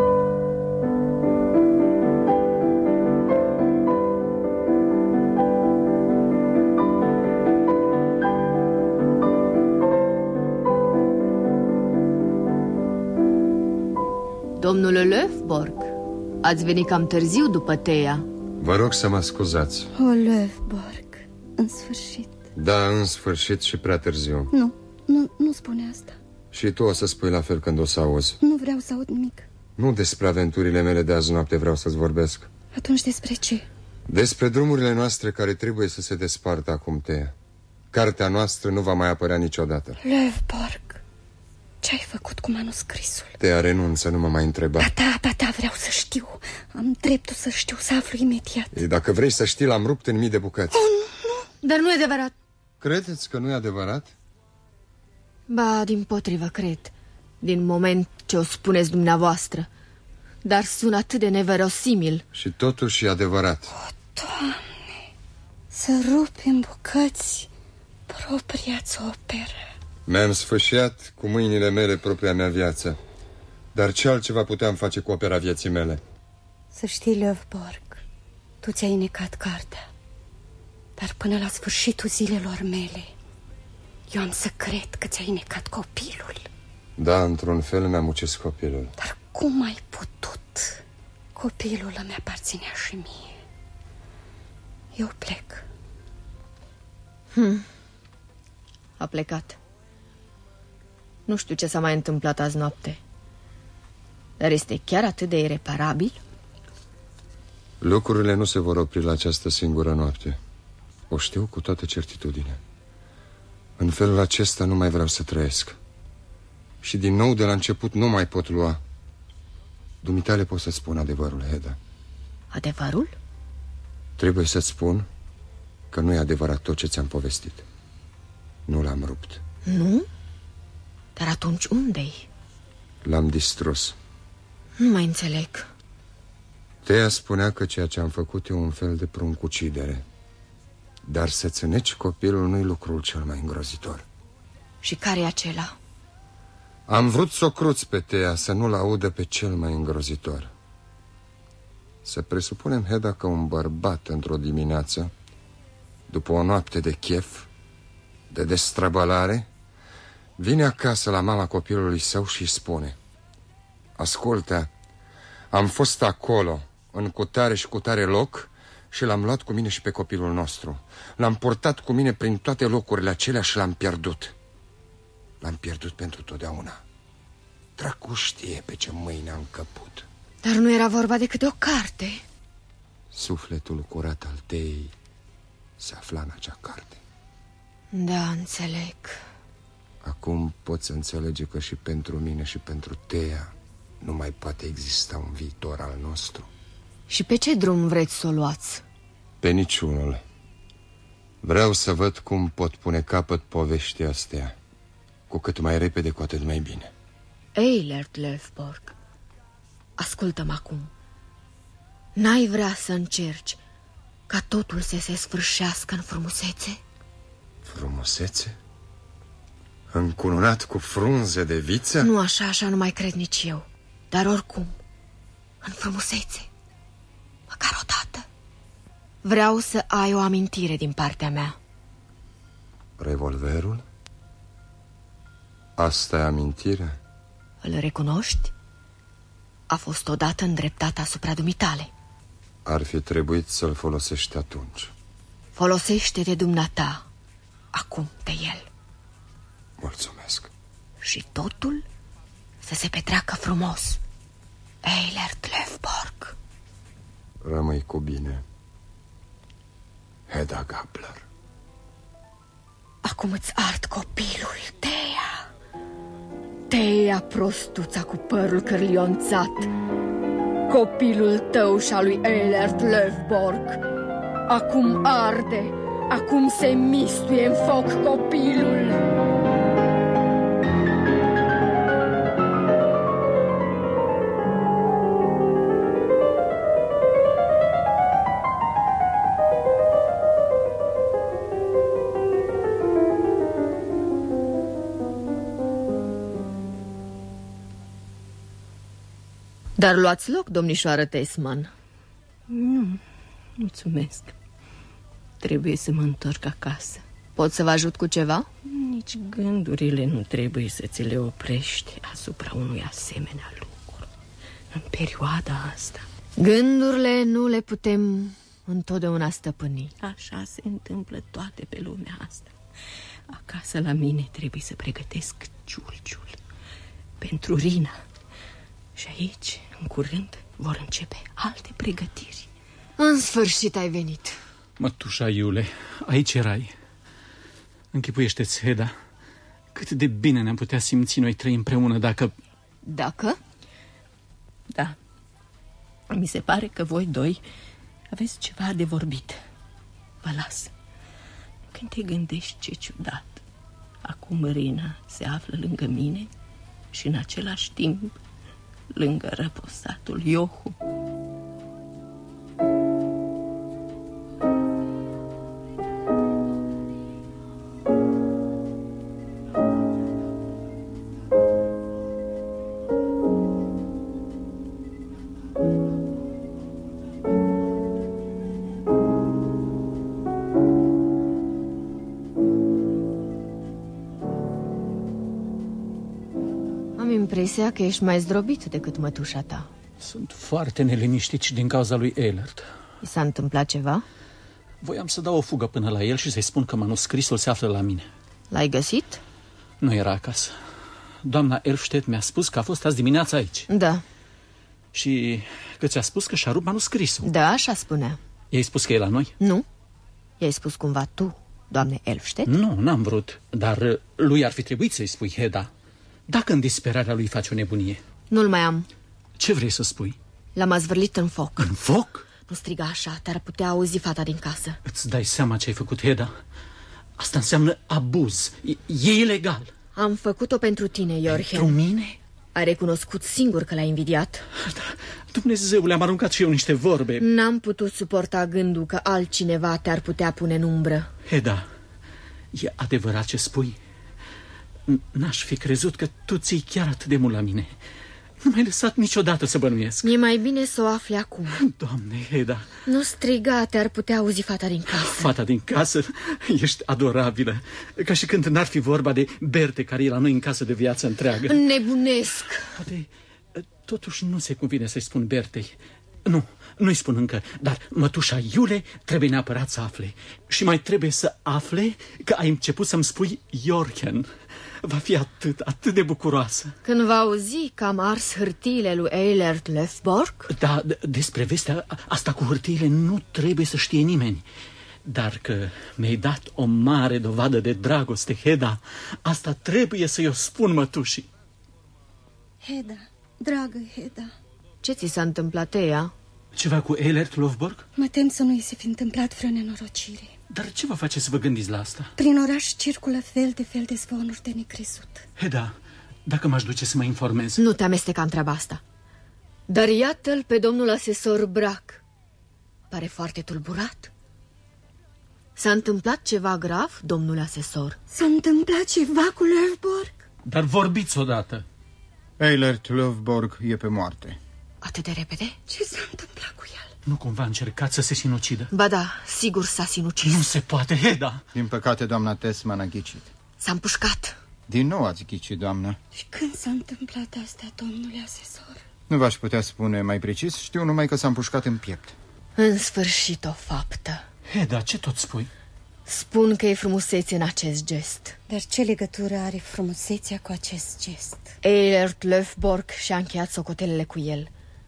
Domnule Löfborg, ați venit cam târziu după Teia. Vă rog să mă scuzați. O, Löfborg, în sfârșit. Da, în sfârșit și prea târziu. Nu spune asta. Și tu o să spui la fel când o să auzi. Nu vreau să aud nimic. Nu despre aventurile mele de azi noapte vreau să-ți vorbesc. Atunci despre ce? Despre drumurile noastre care trebuie să se despartă acum, Teia. Cartea noastră nu va mai apărea niciodată. Löfborg, ce-ai făcut cu manuscrisul? Teia, renunță, nu mă mai întreba. Da, vreau să știu. Am dreptul să știu, să aflu imediat. Ei, dacă vrei să știi, l-am rupt în mii de bucăți. Nu. Dar nu e adevărat. Credeți că nu e adevărat? Ba, dimpotrivă, cred. Din moment ce o spuneți dumneavoastră. Dar sună atât de neverosimil. Și totuși e adevărat. O, Doamne, să rupi în bucăți propria-ți operă. Mi-am sfâșiat cu mâinile mele propria mea viață. Dar ce altceva puteam face cu opera vieții mele? Să știi, Löfborg, tu ți-ai necat cartea. Dar până la sfârșitul zilelor mele, eu am să cred că ți-ai necat copilul. Da, într-un fel mi-am ucis copilul. Dar cum ai putut? Copilul îmi aparținea și mie. Eu plec. A plecat. Nu știu ce s-a mai întâmplat azi noapte. Dar este chiar atât de ireparabil? Lucrurile nu se vor opri la această singură noapte. O știu cu toată certitudine. În felul acesta nu mai vreau să trăiesc. Și din nou de la început nu mai pot lua. Dumitale pot să-ți spun adevărul, Heda. Adevărul? Trebuie să-ți spun că nu e adevărat tot ce ți-am povestit. Nu l-am rupt. Nu? Dar atunci unde-i? L-am distrus. Nu mai înțeleg. Teia spunea că ceea ce am făcut e un fel de pruncucidere. Dar să-ți îneci copilul nu-i lucrul cel mai îngrozitor. Și care e acela? Am vrut să o cruț pe Teia, să nu-l audă pe cel mai îngrozitor. Să presupunem, Heda, că un bărbat într-o dimineață, după o noapte de chef, de destrăbălare, vine acasă la mama copilului său și îi spune: ascultă, am fost acolo, în cutare și cutare loc, și l-am luat cu mine și pe copilul nostru. L-am purtat cu mine prin toate locurile acelea și l-am pierdut. L-am pierdut pentru totdeauna. Dracu știe pe ce mâini am căput. Dar nu era vorba decât de o carte. Sufletul curat al Teei se afla în acea carte. Da, înțeleg. Acum pot să înțelege că și pentru mine și pentru Teia nu mai poate exista un viitor al nostru. Și pe ce drum vreți să o luați? Pe niciunul. Vreau să văd cum pot pune capăt poveștii astea. Cu cât mai repede, cu atât mai bine. Eilert Löfborg, ascultă-mă acum. N-ai vrea să încerci ca totul să se sfârșească în frumusețe? Frumusețe? Încununat cu frunze de viță? Nu așa nu mai cred nici eu. Dar oricum, în frumusețe, măcar odată. Vreau să ai o amintire din partea mea. Revolverul? Asta e amintire? Îl recunoști? A fost odată îndreptat asupra dumitale. Ar fi trebuit să-l folosești atunci. Folosește-te dumneata acum de el. Mulțumesc. Și totul să se petreacă frumos. Eilert Lovborg. Rămâi cu bine, Hedda Gabler. Acum îți ard copilul, Thea. Thea, prostuța cu părul cârlionțat. Copilul tău și al lui Eilert Lovborg. Acum arde, acum se mistuie în foc copilul. Dar luați loc, domnișoară Tesman. Nu, mulțumesc. Trebuie să mă întorc acasă. Pot să vă ajut cu ceva? Nici gândurile nu trebuie să ți le oprești asupra unui asemenea lucru în perioada asta. Gândurile nu le putem întotdeauna stăpâni. Așa se întâmplă toate pe lumea asta. Acasă la mine trebuie să pregătesc ciulciul pentru Rina. Și aici, în curând, vor începe alte pregătiri. În sfârșit ai venit. Mătușa Iule, aici erai. Închipuiește-ți, Hedda, cât de bine ne-am putea simți noi trei împreună dacă... Dacă? Da. Mi se pare că voi doi aveți ceva de vorbit. Vă las. Când te gândești ce ciudat. Acum Rina se află lângă mine și în același timp lângă răposatul Iohu. Impresia că ești mai zdrobit decât mătușa ta. Sunt foarte neliniștit și din cauza lui Eilert. I s-a întâmplat ceva? Voiam să dau o fugă până la el și să-i spun că manuscrisul se află la mine. L-ai găsit? Nu era acasă. Doamna Elfstedt mi-a spus că a fost azi dimineața aici. Da. Și că ți-a spus că și-a rupt manuscrisul. Da, așa spunea. I-ai spus că e la noi? Nu. I-ai spus cumva tu, doamne Elfstedt? Nu, n-am vrut. Dar lui ar fi trebuit să-i spui, Hedda. Dacă în disperarea lui faci o nebunie. Nu-l mai am. Ce vrei să spui? L-am azvârlit în foc. În foc? Nu striga așa, te-ar putea auzi fata din casă. Îți dai seama ce ai făcut, Hedda? Asta înseamnă abuz. E ilegal. Am făcut-o pentru tine, Iorhen. Pentru mine? Ai recunoscut singur că l-ai invidiat. Da, Dumnezeule, am aruncat și eu niște vorbe. N-am putut suporta gândul că altcineva te-ar putea pune în umbră. Hedda, e adevărat ce spui? N-aș fi crezut că tu ții chiar atât de mult la mine. Nu m-ai lăsat niciodată să bănuiesc. E mai bine să o afli acum. Doamne, Hedda. Nu striga, te-ar putea auzi fata din casă. Fata din casă? Ești adorabilă. Ca și când n-ar fi vorba de Berte, care e la noi în casă de viață întreagă. Nebunesc. Poate, totuși nu se convine să-i spun Bertei. Nu-i spun încă, dar mătușa Iule trebuie neapărat să afle. Și mai trebuie să afle că ai început să-mi spui Iorhen. Va fi atât de bucuroasă. Când va auzi că am ars hârtiile lui Eilert Lovborg? Da, despre vestea asta cu hârtiile nu trebuie să știe nimeni. Dar că mi-ai dat o mare dovadă de dragoste, Hedda, asta trebuie să-i o spun mătușii. Hedda, dragă Hedda. Ce ți s-a întâmplat, Thea? Ceva cu Eilert Lovborg? Mă tem să nu-i se fi întâmplat vreo nenorocire. Dar ce vă face să vă gândiți la asta? Prin oraș circulă fel de zvonuri de necrezut. Hedda, dacă m-aș duce să mă informez... Nu te amesteca în treaba asta. Dar iată-l pe domnul asesor Brac. Pare foarte tulburat. S-a întâmplat ceva grav, domnule asesor? S-a întâmplat ceva cu Lovborg? Dar vorbiți odată. Eilert Lovborg e pe moarte. Atât de repede? Ce s-a întâmplat cu el? Nu cumva a încercat să se sinucidă? Ba da, sigur s-a sinucis. Nu se poate, Hedda. Din păcate, doamna Tesman a ghicit. S-a împușcat. Din nou ați ghicit, doamnă. Și când s-a întâmplat asta, domnule asesor? Nu v-aș putea spune mai precis, știu numai că s-a împușcat în piept. În sfârșit o faptă. Heda, ce tot spui? Spun că e frumusețe în acest gest. Dar ce legătură are frumusețea cu acest gest? Eilert Löfborg și-a încheiat socotelele cu el.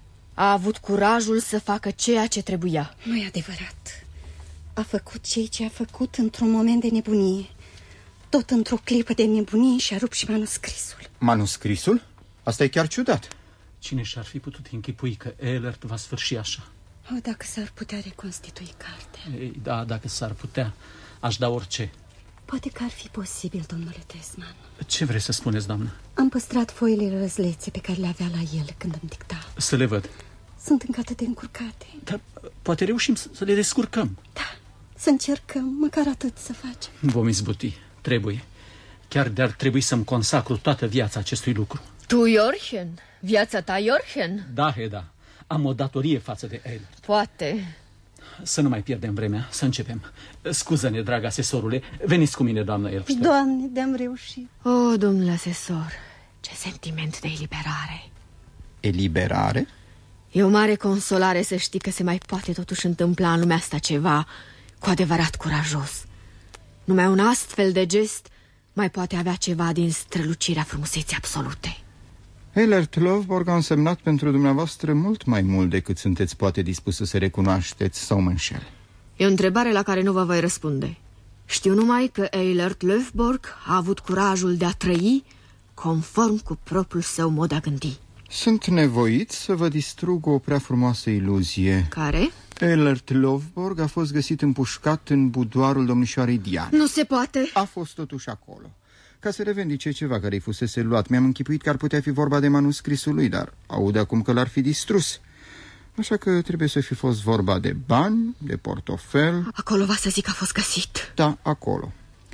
A avut curajul să facă ceea ce trebuia. Nu e adevărat. A făcut ceea ce a făcut într-un moment de nebunie. Tot într-o clipă de nebunie și-a rupt și manuscrisul. Manuscrisul? Asta e chiar ciudat. Cine și-ar fi putut închipui că Eilert va sfârși așa? O, dacă s-ar putea reconstitui cartea. Ei, da, dacă s-ar putea, aș da orice. Poate că ar fi posibil, domnule Tesman. Ce vreți să spuneți, doamnă? Am păstrat foile răzlețe pe care le avea la el când îmi dicta. Să le văd. Sunt încă atât de încurcate. Dar poate reușim să le descurcăm. Da, să încercăm, măcar atât să facem. Vom izbuti, trebuie. Chiar de-ar trebui să-mi consacru toată viața acestui lucru. Tu, Jorgen? Viața ta, Jorgen? Da, Heda, am o datorie față de Eilert. Poate. Să nu mai pierdem vremea, să începem. Scuză-ne, drag asesorule, veniți cu mine, doamnă Elfström. Doamne, de-am reușit. O, domnule asesor, ce sentiment de eliberare. Eliberare? E o mare consolare să știi că se mai poate totuși întâmpla în lumea asta ceva cu adevărat curajos. Numai un astfel de gest mai poate avea ceva din strălucirea frumuseții absolute. Eilert Löfborg a însemnat pentru dumneavoastră mult mai mult decât sunteți poate dispus să se recunoașteți, sau mă înșel. E o întrebare la care nu vă voi răspunde. Știu numai că Eilert Löfborg a avut curajul de a trăi conform cu propriul său mod de a gândi. Sunt nevoit să vă distrug o prea frumoasă iluzie. Care? Eilert Löfborg a fost găsit împușcat în budoarul domnișoarei Diane. Nu se poate. A fost totuși acolo. Ca să revendice ceva care îi fusese luat, mi-am închipuit că ar putea fi vorba de manuscrisul lui, dar aud acum că l-ar fi distrus. Așa că trebuie să fi fost vorba de bani, de portofel. Acolo va să zic a fost găsit. Da, acolo.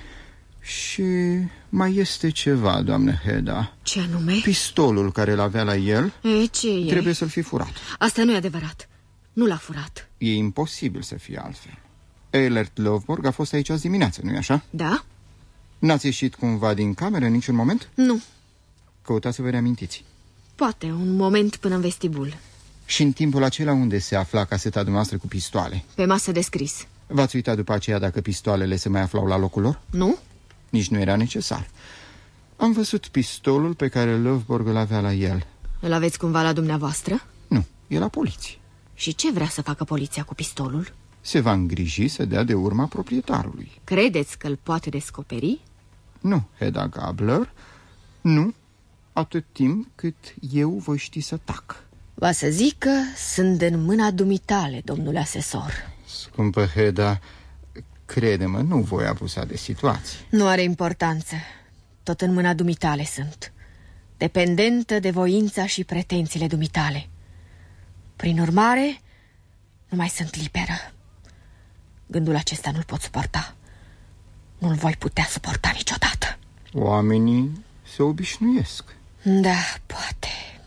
Și mai este ceva, doamnă Heda. Ce anume? Pistolul care l-avea la el. Ce e? Trebuie să-l fi furat. Asta nu e adevărat. Nu l-a furat. E imposibil să fie altfel. Eilert Löfborg a fost aici azi dimineață, nu-i așa? Da. N-ați ieșit cumva din cameră în niciun moment? Nu. Căutați să vă reamintiți. Poate, un moment până în vestibul. Și în timpul acela unde se afla caseta dumneavoastră cu pistoale? Pe masă de scris. V-ați uitat după aceea dacă pistoalele se mai aflau la locul lor? Nu. Nici nu era necesar. Am văzut pistolul pe care Löfborg îl avea la el. Îl aveți cumva la dumneavoastră? Nu, e la poliție. Și ce vrea să facă poliția cu pistolul? Se va îngriji să dea de urma proprietarului. Credeți că îl poate descoperi? Nu, Heda Gabler, nu, atât timp cât eu voi ști să tac. Va să zic că sunt în mâna dumitale, domnule asesor. Scumpă Heda, crede-mă, nu voi abuza de situație. Nu are importanță. Tot în mâna dumitale sunt. Dependentă de voința și pretențiile dumitale. Prin urmare, nu mai sunt liberă. Gândul acesta nu-l pot suporta. Nu-l voi putea suporta niciodată. Oamenii se obișnuiesc. Da, poate.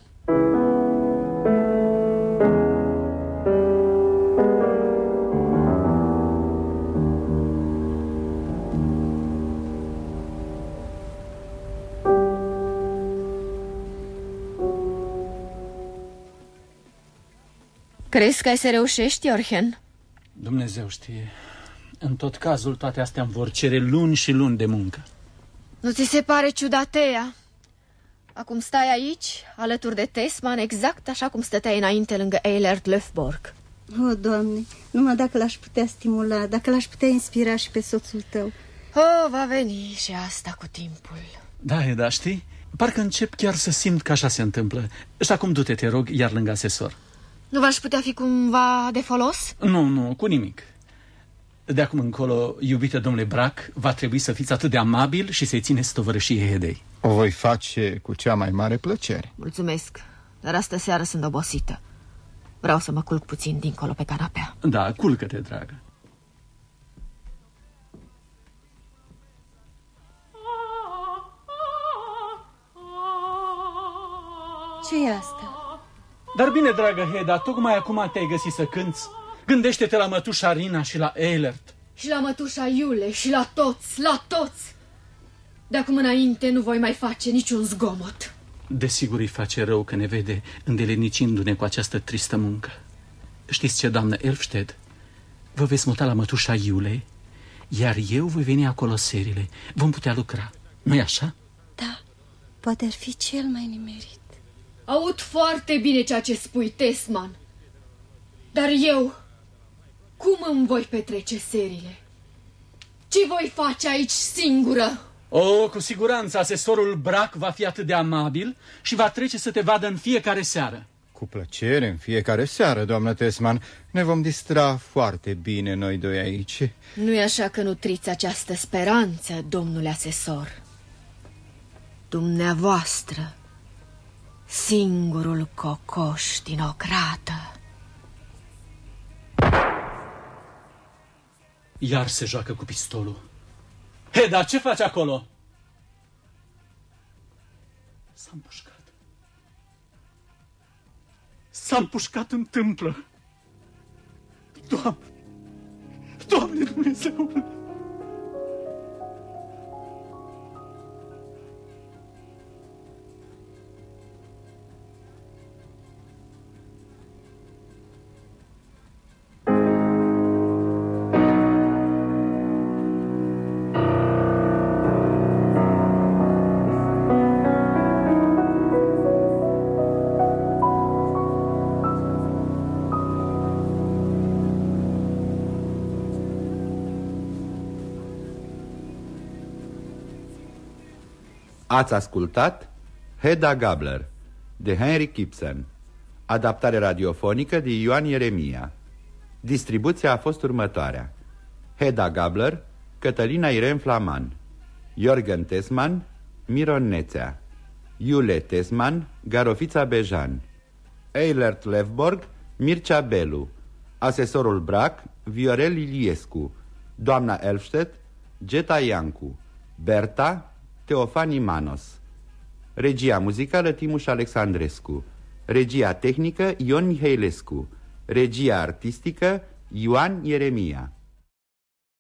Crezi că ai să reușești, Jorgen? Dumnezeu știe. În tot cazul, toate astea îmi vor cere luni și luni de muncă. Nu ți se pare ciudatea? Acum stai aici, alături de Tesman, exact așa cum stăteai înainte lângă Eilert Löfborg. O, Doamne, numai dacă l-aș putea stimula, dacă l-aș putea inspira și pe soțul tău. Oh, va veni și asta cu timpul. Da, știi? Parcă încep chiar să simt că așa se întâmplă. Și acum du-te, te rog, iar lângă asesor. Nu v-aș putea fi cumva de folos? Nu, cu nimic. De acum încolo, iubite domnule Brac, va trebui să fiți atât de amabil și să-i țineți tovărășie Hedei. O voi face cu cea mai mare plăcere. Mulțumesc, dar astă seară sunt obosită. Vreau să mă culc puțin dincolo pe canapea. Da, culcă-te, dragă. Ce e asta? Dar bine, dragă Heda, tocmai acum te-ai găsit să cânți. Gândește-te la mătușa Rina și la Eilert. Și la mătușa Iule și la toți, la toți. De acum înainte nu voi mai face niciun zgomot. Desigur îi face rău că ne vede îndelenicindu-ne cu această tristă muncă. Știți ce, doamnă Elfsted? Vă veți muta la mătușa Iulei, iar eu voi veni acolo serile. Vom putea lucra, nu-i așa? Da, poate ar fi cel mai nimerit. Aud foarte bine ceea ce spui, Tesman. Dar eu, cum îmi voi petrece serile? Ce voi face aici singură? Cu siguranță asesorul Brac va fi atât de amabil și va trece să te vadă în fiecare seară. Cu plăcere, în fiecare seară, doamnă Tesman. Ne vom distra foarte bine noi doi aici. Nu-i așa că nutriți această speranță, domnule asesor? Dumneavoastră, singurul cocoș din Ocrată. Iar se joacă cu pistolul. Heda, ce faci acolo? S-a împușcat. S-a împușcat în tâmplă. Doamne Dumnezeule! Ați ascultat Hedda Gabler de Henrik Ibsen, adaptare radiofonică de Ioan Ieremia. Distribuția a fost următoarea: Hedda Gabler, Cătălina Irene Flaman, Jürgen Tesman, Miron Nețea, Iule Tesman, Garofița Bejan, Eilert Levborg, Mircea Belu, asesorul Brac, Viorel Iliescu, doamna Elfsted, Geta Iancu, Berta, Teofani Manos. Regia muzicală Timuș Alexandrescu. Regia tehnică Ion Mihailescu. Regia artistică Ioan Ieremia.